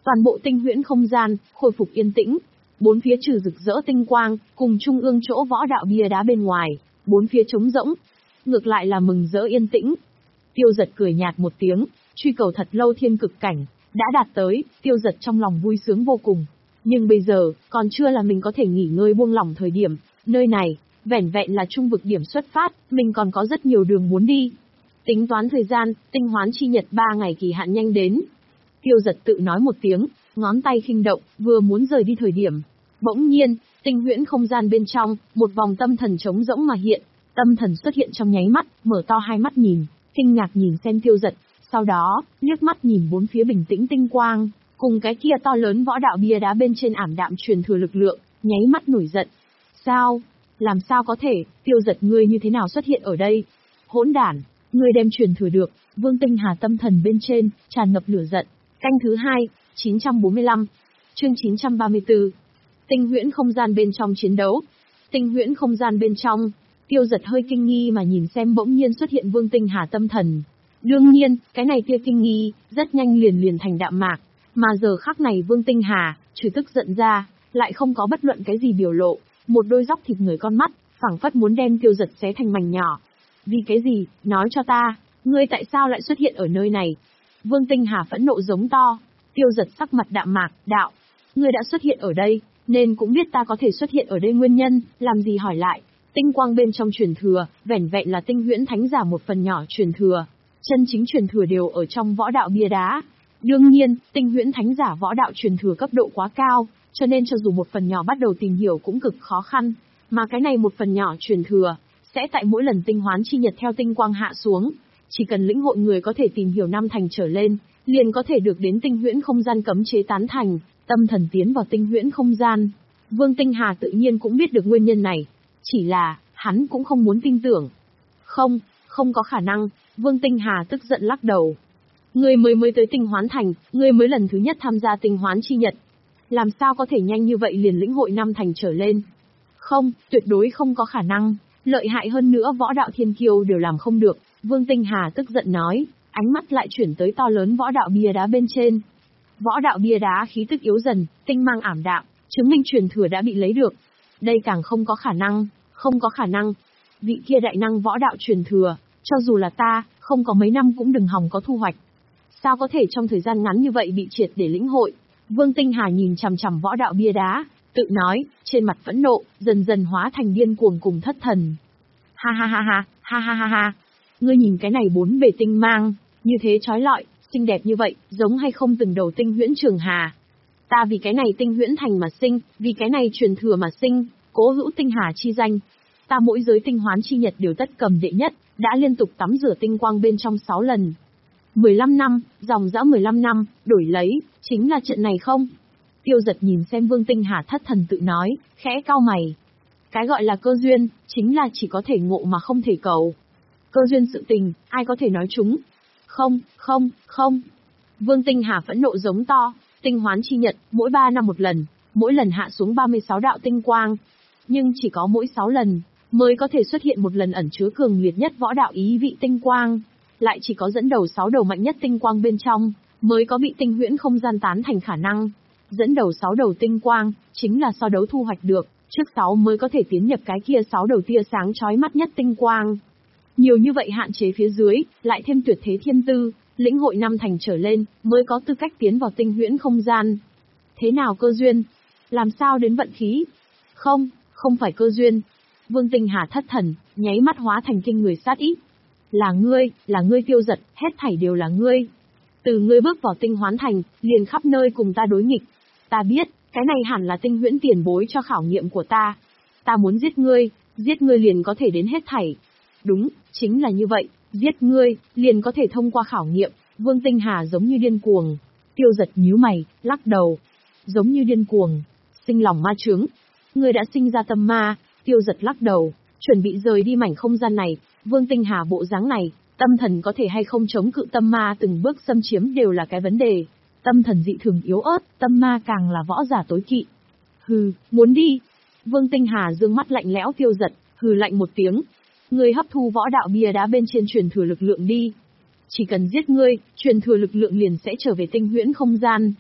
Toàn bộ tinh huyễn không gian, khôi phục yên tĩnh. Bốn phía trừ rực rỡ tinh quang, cùng trung ương chỗ võ đạo bia đá bên ngoài, bốn phía trống rỗng. Ngược lại là mừng rỡ yên tĩnh. Tiêu Giật cười nhạt một tiếng, truy cầu thật lâu thiên cực cảnh, đã đạt tới, Tiêu Giật trong lòng vui sướng vô cùng. Nhưng bây giờ, còn chưa là mình có thể nghỉ ngơi buông lỏng thời điểm, nơi này, vẻn vẹn là trung vực điểm xuất phát, mình còn có rất nhiều đường muốn đi. Tính toán thời gian, tinh hoán chi nhật ba ngày kỳ hạn nhanh đến. Tiêu Giật tự nói một tiếng, ngón tay khinh động, vừa muốn rời đi thời điểm. Bỗng nhiên, tinh huyễn không gian bên trong, một vòng tâm thần trống rỗng mà hiện. Tâm thần xuất hiện trong nháy mắt, mở to hai mắt nhìn, kinh ngạc nhìn xem Tiêu Giật, sau đó, liếc mắt nhìn bốn phía bình tĩnh tinh quang, cùng cái kia to lớn võ đạo bia đá bên trên ảm đạm truyền thừa lực lượng, nháy mắt nổi giận. Sao? Làm sao có thể, Tiêu Giật ngươi như thế nào xuất hiện ở đây? Hỗn đản, ngươi đem truyền thừa được, Vương Tinh Hà tâm thần bên trên, tràn ngập lửa giận. Canh thứ hai, chín trăm bốn mươi lăm, chương chín trăm ba mươi tư. Tinh huyễn không gian bên trong chiến đấu. Tinh huyễn không gian bên trong, Tiêu Giật hơi kinh nghi mà nhìn xem bỗng nhiên xuất hiện Vương Tinh Hà tâm thần. Đương nhiên, cái này kia kinh nghi, rất nhanh liền liền thành đạm mạc, mà giờ khắc này Vương Tinh Hà, trừ tức giận ra, lại không có bất luận cái gì biểu lộ, một đôi dóc thịt người con mắt, phảng phất muốn đem Tiêu Giật xé thành mảnh nhỏ. Vì cái gì, nói cho ta, ngươi tại sao lại xuất hiện ở nơi này? Vương Tinh Hà phẫn nộ giống to. Tiêu Giật sắc mặt đạm mạc, đạo, ngươi đã xuất hiện ở đây, nên cũng biết ta có thể xuất hiện ở đây nguyên nhân, làm gì hỏi lại. Tinh quang bên trong truyền thừa, vẻn vẹn là tinh huyễn thánh giả một phần nhỏ truyền thừa, chân chính truyền thừa đều ở trong võ đạo bia đá. Đương nhiên, tinh huyễn thánh giả võ đạo truyền thừa cấp độ quá cao, cho nên cho dù một phần nhỏ bắt đầu tìm hiểu cũng cực khó khăn, mà cái này một phần nhỏ truyền thừa, sẽ tại mỗi lần tinh hoán chi nhật theo tinh quang hạ xuống, chỉ cần lĩnh hội người có thể tìm hiểu năm thành trở lên, liền có thể được đến tinh huyễn không gian cấm chế tán thành, tâm thần tiến vào tinh huyễn không gian. Vương Tinh Hà tự nhiên cũng biết được nguyên nhân này, chỉ là, hắn cũng không muốn tin tưởng. Không, không có khả năng, Vương Tinh Hà tức giận lắc đầu. Ngươi mới mới tới tinh hoán thành, ngươi mới lần thứ nhất tham gia tinh hoán chi nhật. Làm sao có thể nhanh như vậy liền lĩnh hội năm thành trở lên? Không, tuyệt đối không có khả năng, lợi hại hơn nữa võ đạo thiên kiêu đều làm không được. Vương Tinh Hà tức giận nói, ánh mắt lại chuyển tới to lớn võ đạo bia đá bên trên. Võ đạo bia đá khí tức yếu dần, tinh mang ảm đạm, chứng minh truyền thừa đã bị lấy được. Đây càng không có khả năng, không có khả năng. Vị kia đại năng võ đạo truyền thừa, cho dù là ta, không có mấy năm cũng đừng hòng có thu hoạch. Sao có thể trong thời gian ngắn như vậy bị triệt để lĩnh hội? Vương Tinh Hà nhìn chằm chằm võ đạo bia đá, tự nói, trên mặt phẫn nộ, dần dần hóa thành điên cuồng cùng thất thần. Ha ha ha ha, ha ha ha ha. Ngươi nhìn cái này bốn bề tinh mang, như thế chói lọi, xinh đẹp như vậy, giống hay không từng đầu tinh huyễn trường hà. Ta vì cái này tinh huyễn thành mà sinh, vì cái này truyền thừa mà sinh, cố hữu tinh hà chi danh. Ta mỗi giới tinh hoán chi nhật đều tất cầm đệ nhất, đã liên tục tắm rửa tinh quang bên trong sáu lần. mười lăm năm, dòng dã mười lăm năm, đổi lấy, chính là trận này không? Tiêu Giật nhìn xem Vương Tinh Hà thất thần tự nói, khẽ cau mày. Cái gọi là cơ duyên, chính là chỉ có thể ngộ mà không thể cầu. Cơ duyên sự tình, ai có thể nói chúng? Không, không, không. Vương Tinh Hà phẫn nộ giống to, tinh hoán chi nhật, mỗi ba năm một lần, mỗi lần hạ xuống ba mươi sáu đạo tinh quang. Nhưng chỉ có mỗi sáu lần, mới có thể xuất hiện một lần ẩn chứa cường liệt nhất võ đạo ý vị tinh quang. Lại chỉ có dẫn đầu sáu đầu mạnh nhất tinh quang bên trong, mới có bị tinh huyễn không gian tán thành khả năng. Dẫn đầu sáu đầu tinh quang, chính là so đấu thu hoạch được, trước sáu mới có thể tiến nhập cái kia sáu đầu tia sáng chói mắt nhất tinh quang. Nhiều như vậy hạn chế phía dưới, lại thêm tuyệt thế thiên tư, lĩnh hội năm thành trở lên, mới có tư cách tiến vào tinh huyễn không gian. Thế nào cơ duyên? Làm sao đến vận khí? Không, không phải cơ duyên. Vương Tinh Hà thất thần, nháy mắt hóa thành kinh người sát ý. Là ngươi, là ngươi Tiêu Giật, hết thảy đều là ngươi. Từ ngươi bước vào tinh hoán thành, liền khắp nơi cùng ta đối nghịch. Ta biết, cái này hẳn là tinh huyễn tiền bối cho khảo nghiệm của ta. Ta muốn giết ngươi, giết ngươi liền có thể đến hết thảy. Đúng, chính là như vậy, giết ngươi, liền có thể thông qua khảo nghiệm. Vương Tinh Hà giống như điên cuồng. Tiêu Giật nhíu mày, lắc đầu. Giống như điên cuồng, sinh lòng ma chướng. Ngươi đã sinh ra tâm ma. Tiêu Giật lắc đầu, chuẩn bị rời đi mảnh không gian này. Vương Tinh Hà bộ dáng này, tâm thần có thể hay không chống cự tâm ma từng bước xâm chiếm đều là cái vấn đề. Tâm thần dị thường yếu ớt, tâm ma càng là võ giả tối kỵ. Hừ, muốn đi. Vương Tinh Hà dương mắt lạnh lẽo Tiêu Giật, hừ lạnh một tiếng. Ngươi hấp thu võ đạo bia đá bên trên truyền thừa lực lượng đi. Chỉ cần giết ngươi, truyền thừa lực lượng liền sẽ trở về tinh huyễn không gian.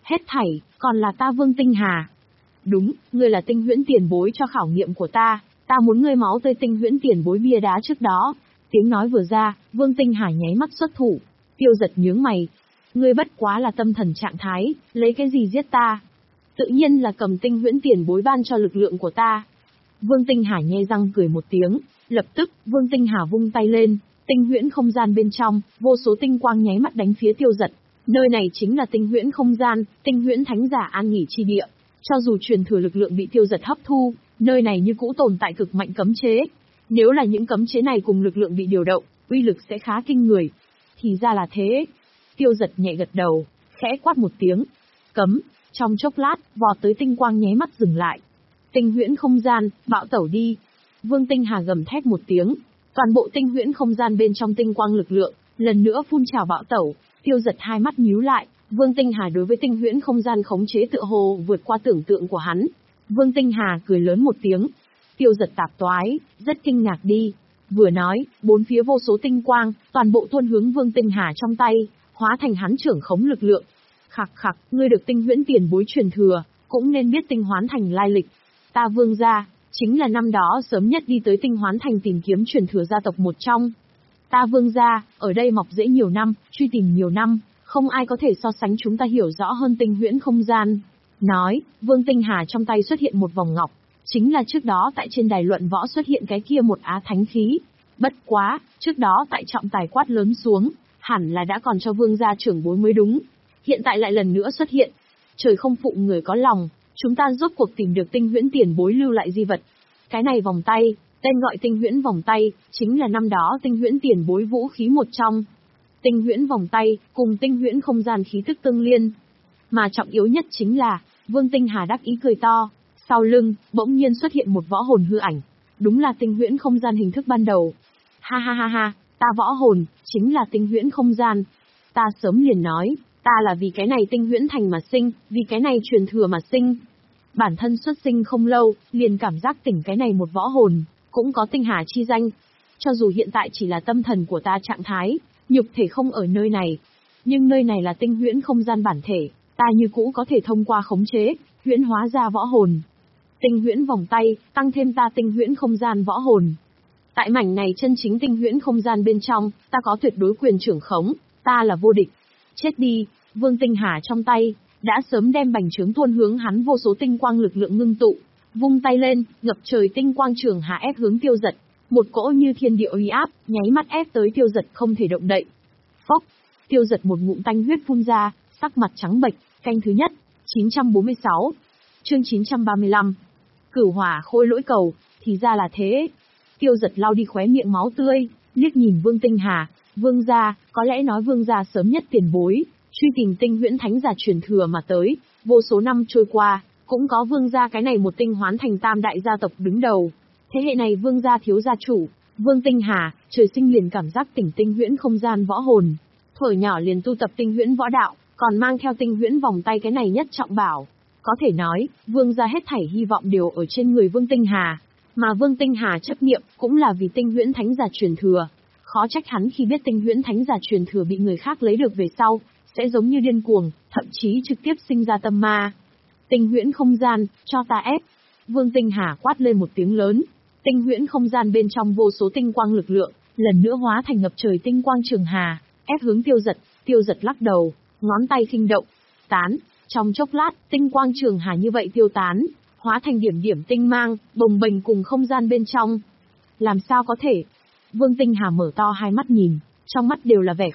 Hết thảy, còn là ta Vương Tinh Hà. Đúng, ngươi là tinh huyễn tiền bối cho khảo nghiệm của ta, ta muốn ngươi máu tươi tinh huyễn tiền bối bia đá trước đó. Tiếng nói vừa ra, Vương Tinh Hà nháy mắt xuất thủ. Tiêu Giật nhướng mày. Ngươi bất quá là tâm thần trạng thái, lấy cái gì giết ta? Tự nhiên là cầm tinh huyễn tiền bối ban cho lực lượng của ta. Vương Tinh Hà nhe răng cười một tiếng, lập tức, Vương Tinh Hà vung tay lên, tinh huyễn không gian bên trong, vô số tinh quang nháy mắt đánh phía Tiêu Giật. Nơi này chính là tinh huyễn không gian, tinh huyễn thánh giả an nghỉ chi địa. Cho dù truyền thừa lực lượng bị Tiêu Giật hấp thu, nơi này như cũ tồn tại cực mạnh cấm chế. Nếu là những cấm chế này cùng lực lượng bị điều động, uy lực sẽ khá kinh người. Thì ra là thế. Tiêu Giật nhẹ gật đầu, khẽ quát một tiếng. Cấm. Trong chốc lát, vọt tới tinh quang nháy mắt dừng lại. Tinh huyễn không gian, bạo tẩu đi. Vương Tinh Hà gầm thét một tiếng. Toàn bộ tinh huyễn không gian bên trong tinh quang lực lượng, lần nữa phun trào bạo tẩu. Tiêu Giật hai mắt nhíu lại, Vương Tinh Hà đối với tinh huyễn không gian khống chế tựa hồ vượt qua tưởng tượng của hắn. Vương Tinh Hà cười lớn một tiếng. Tiêu Giật tạp toái, rất kinh ngạc đi. Vừa nói, bốn phía vô số tinh quang, toàn bộ tuôn hướng Vương Tinh Hà trong tay, hóa thành hắn trưởng khống lực lượng. Khặc khặc, ngươi được tinh huyễn tiền bối truyền thừa, cũng nên biết tinh hoán thành lai lịch. Ta Vương gia, chính là năm đó sớm nhất đi tới tinh hoán thành tìm kiếm truyền thừa gia tộc một trong. Ta Vương gia, ở đây mọc rễ nhiều năm, truy tìm nhiều năm, không ai có thể so sánh chúng ta hiểu rõ hơn tinh huyễn không gian. Nói, Vương Tinh Hà trong tay xuất hiện một vòng ngọc, chính là trước đó tại trên đài luận võ xuất hiện cái kia một á thánh khí. Bất quá, trước đó tại trọng tài quát lớn xuống, hẳn là đã còn cho Vương gia trưởng bối mới đúng. Hiện tại lại lần nữa xuất hiện. Trời không phụ người có lòng, chúng ta rốt cuộc tìm được tinh huyễn tiền bối lưu lại di vật. Cái này vòng tay, tên gọi tinh huyễn vòng tay, chính là năm đó tinh huyễn tiền bối vũ khí một trong. Tinh huyễn vòng tay, cùng tinh huyễn không gian khí thức tương liên. Mà trọng yếu nhất chính là, Vương Tinh Hà đắc ý cười to, sau lưng, bỗng nhiên xuất hiện một võ hồn hư ảnh. Đúng là tinh huyễn không gian hình thức ban đầu. Ha ha ha ha, ta võ hồn, chính là tinh huyễn không gian. Ta sớm liền nói, ta là vì cái này tinh huyễn thành mà sinh, vì cái này truyền thừa mà sinh. Bản thân xuất sinh không lâu, liền cảm giác tỉnh cái này một võ hồn, cũng có tinh hà chi danh. Cho dù hiện tại chỉ là tâm thần của ta trạng thái, nhục thể không ở nơi này. Nhưng nơi này là tinh huyễn không gian bản thể, ta như cũ có thể thông qua khống chế, huyễn hóa ra võ hồn. Tinh huyễn vòng tay, tăng thêm ta tinh huyễn không gian võ hồn. Tại mảnh này chân chính tinh huyễn không gian bên trong, ta có tuyệt đối quyền trưởng khống, ta là vô địch. Chết đi, Vương Tinh Hà trong tay, đã sớm đem bành trướng tuôn hướng hắn vô số tinh quang lực lượng ngưng tụ, vung tay lên, ngập trời tinh quang trường hạ ép hướng Tiêu Giật, một cỗ như thiên địa uy áp, nháy mắt ép tới Tiêu Giật không thể động đậy. Phốc, Tiêu Giật một ngụm tanh huyết phun ra, sắc mặt trắng bệch. Canh thứ nhất, chín trăm bốn mươi sáu, chương chín trăm ba mươi lăm. Cửu hỏa khôi lỗi cầu, thì ra là thế. Tiêu Giật lau đi khóe miệng máu tươi, liếc nhìn Vương Tinh Hà, Vương gia, có lẽ nói Vương gia sớm nhất tiền bối, truy tìm tinh huyễn thánh giả truyền thừa mà tới, vô số năm trôi qua, cũng có Vương gia cái này một tinh hoán thành tam đại gia tộc đứng đầu. Thế hệ này Vương gia thiếu gia chủ, Vương Tinh Hà, trời sinh liền cảm giác tỉnh tinh huyễn không gian võ hồn. Thuở nhỏ liền tu tập tinh huyễn võ đạo, còn mang theo tinh huyễn vòng tay cái này nhất trọng bảo. Có thể nói, Vương gia hết thảy hy vọng đều ở trên người Vương Tinh Hà. Mà Vương Tinh Hà chấp niệm cũng là vì tinh huyễn thánh giả truyền thừa. Khó trách hắn khi biết tinh huyễn thánh giả truyền thừa bị người khác lấy được về sau, sẽ giống như điên cuồng, thậm chí trực tiếp sinh ra tâm ma. Tinh huyễn không gian, cho ta ép. Vương Tinh Hà quát lên một tiếng lớn. Tinh huyễn không gian bên trong vô số tinh quang lực lượng, lần nữa hóa thành ngập trời tinh quang trường hà, ép hướng Tiêu Giật. Tiêu Giật lắc đầu, ngón tay khinh động, tán. Trong chốc lát, tinh quang trường hà như vậy tiêu tán, hóa thành điểm điểm tinh mang, bồng bềnh cùng không gian bên trong. Làm sao có thể? Vương Tinh Hà mở to hai mắt nhìn, trong mắt đều là vẻ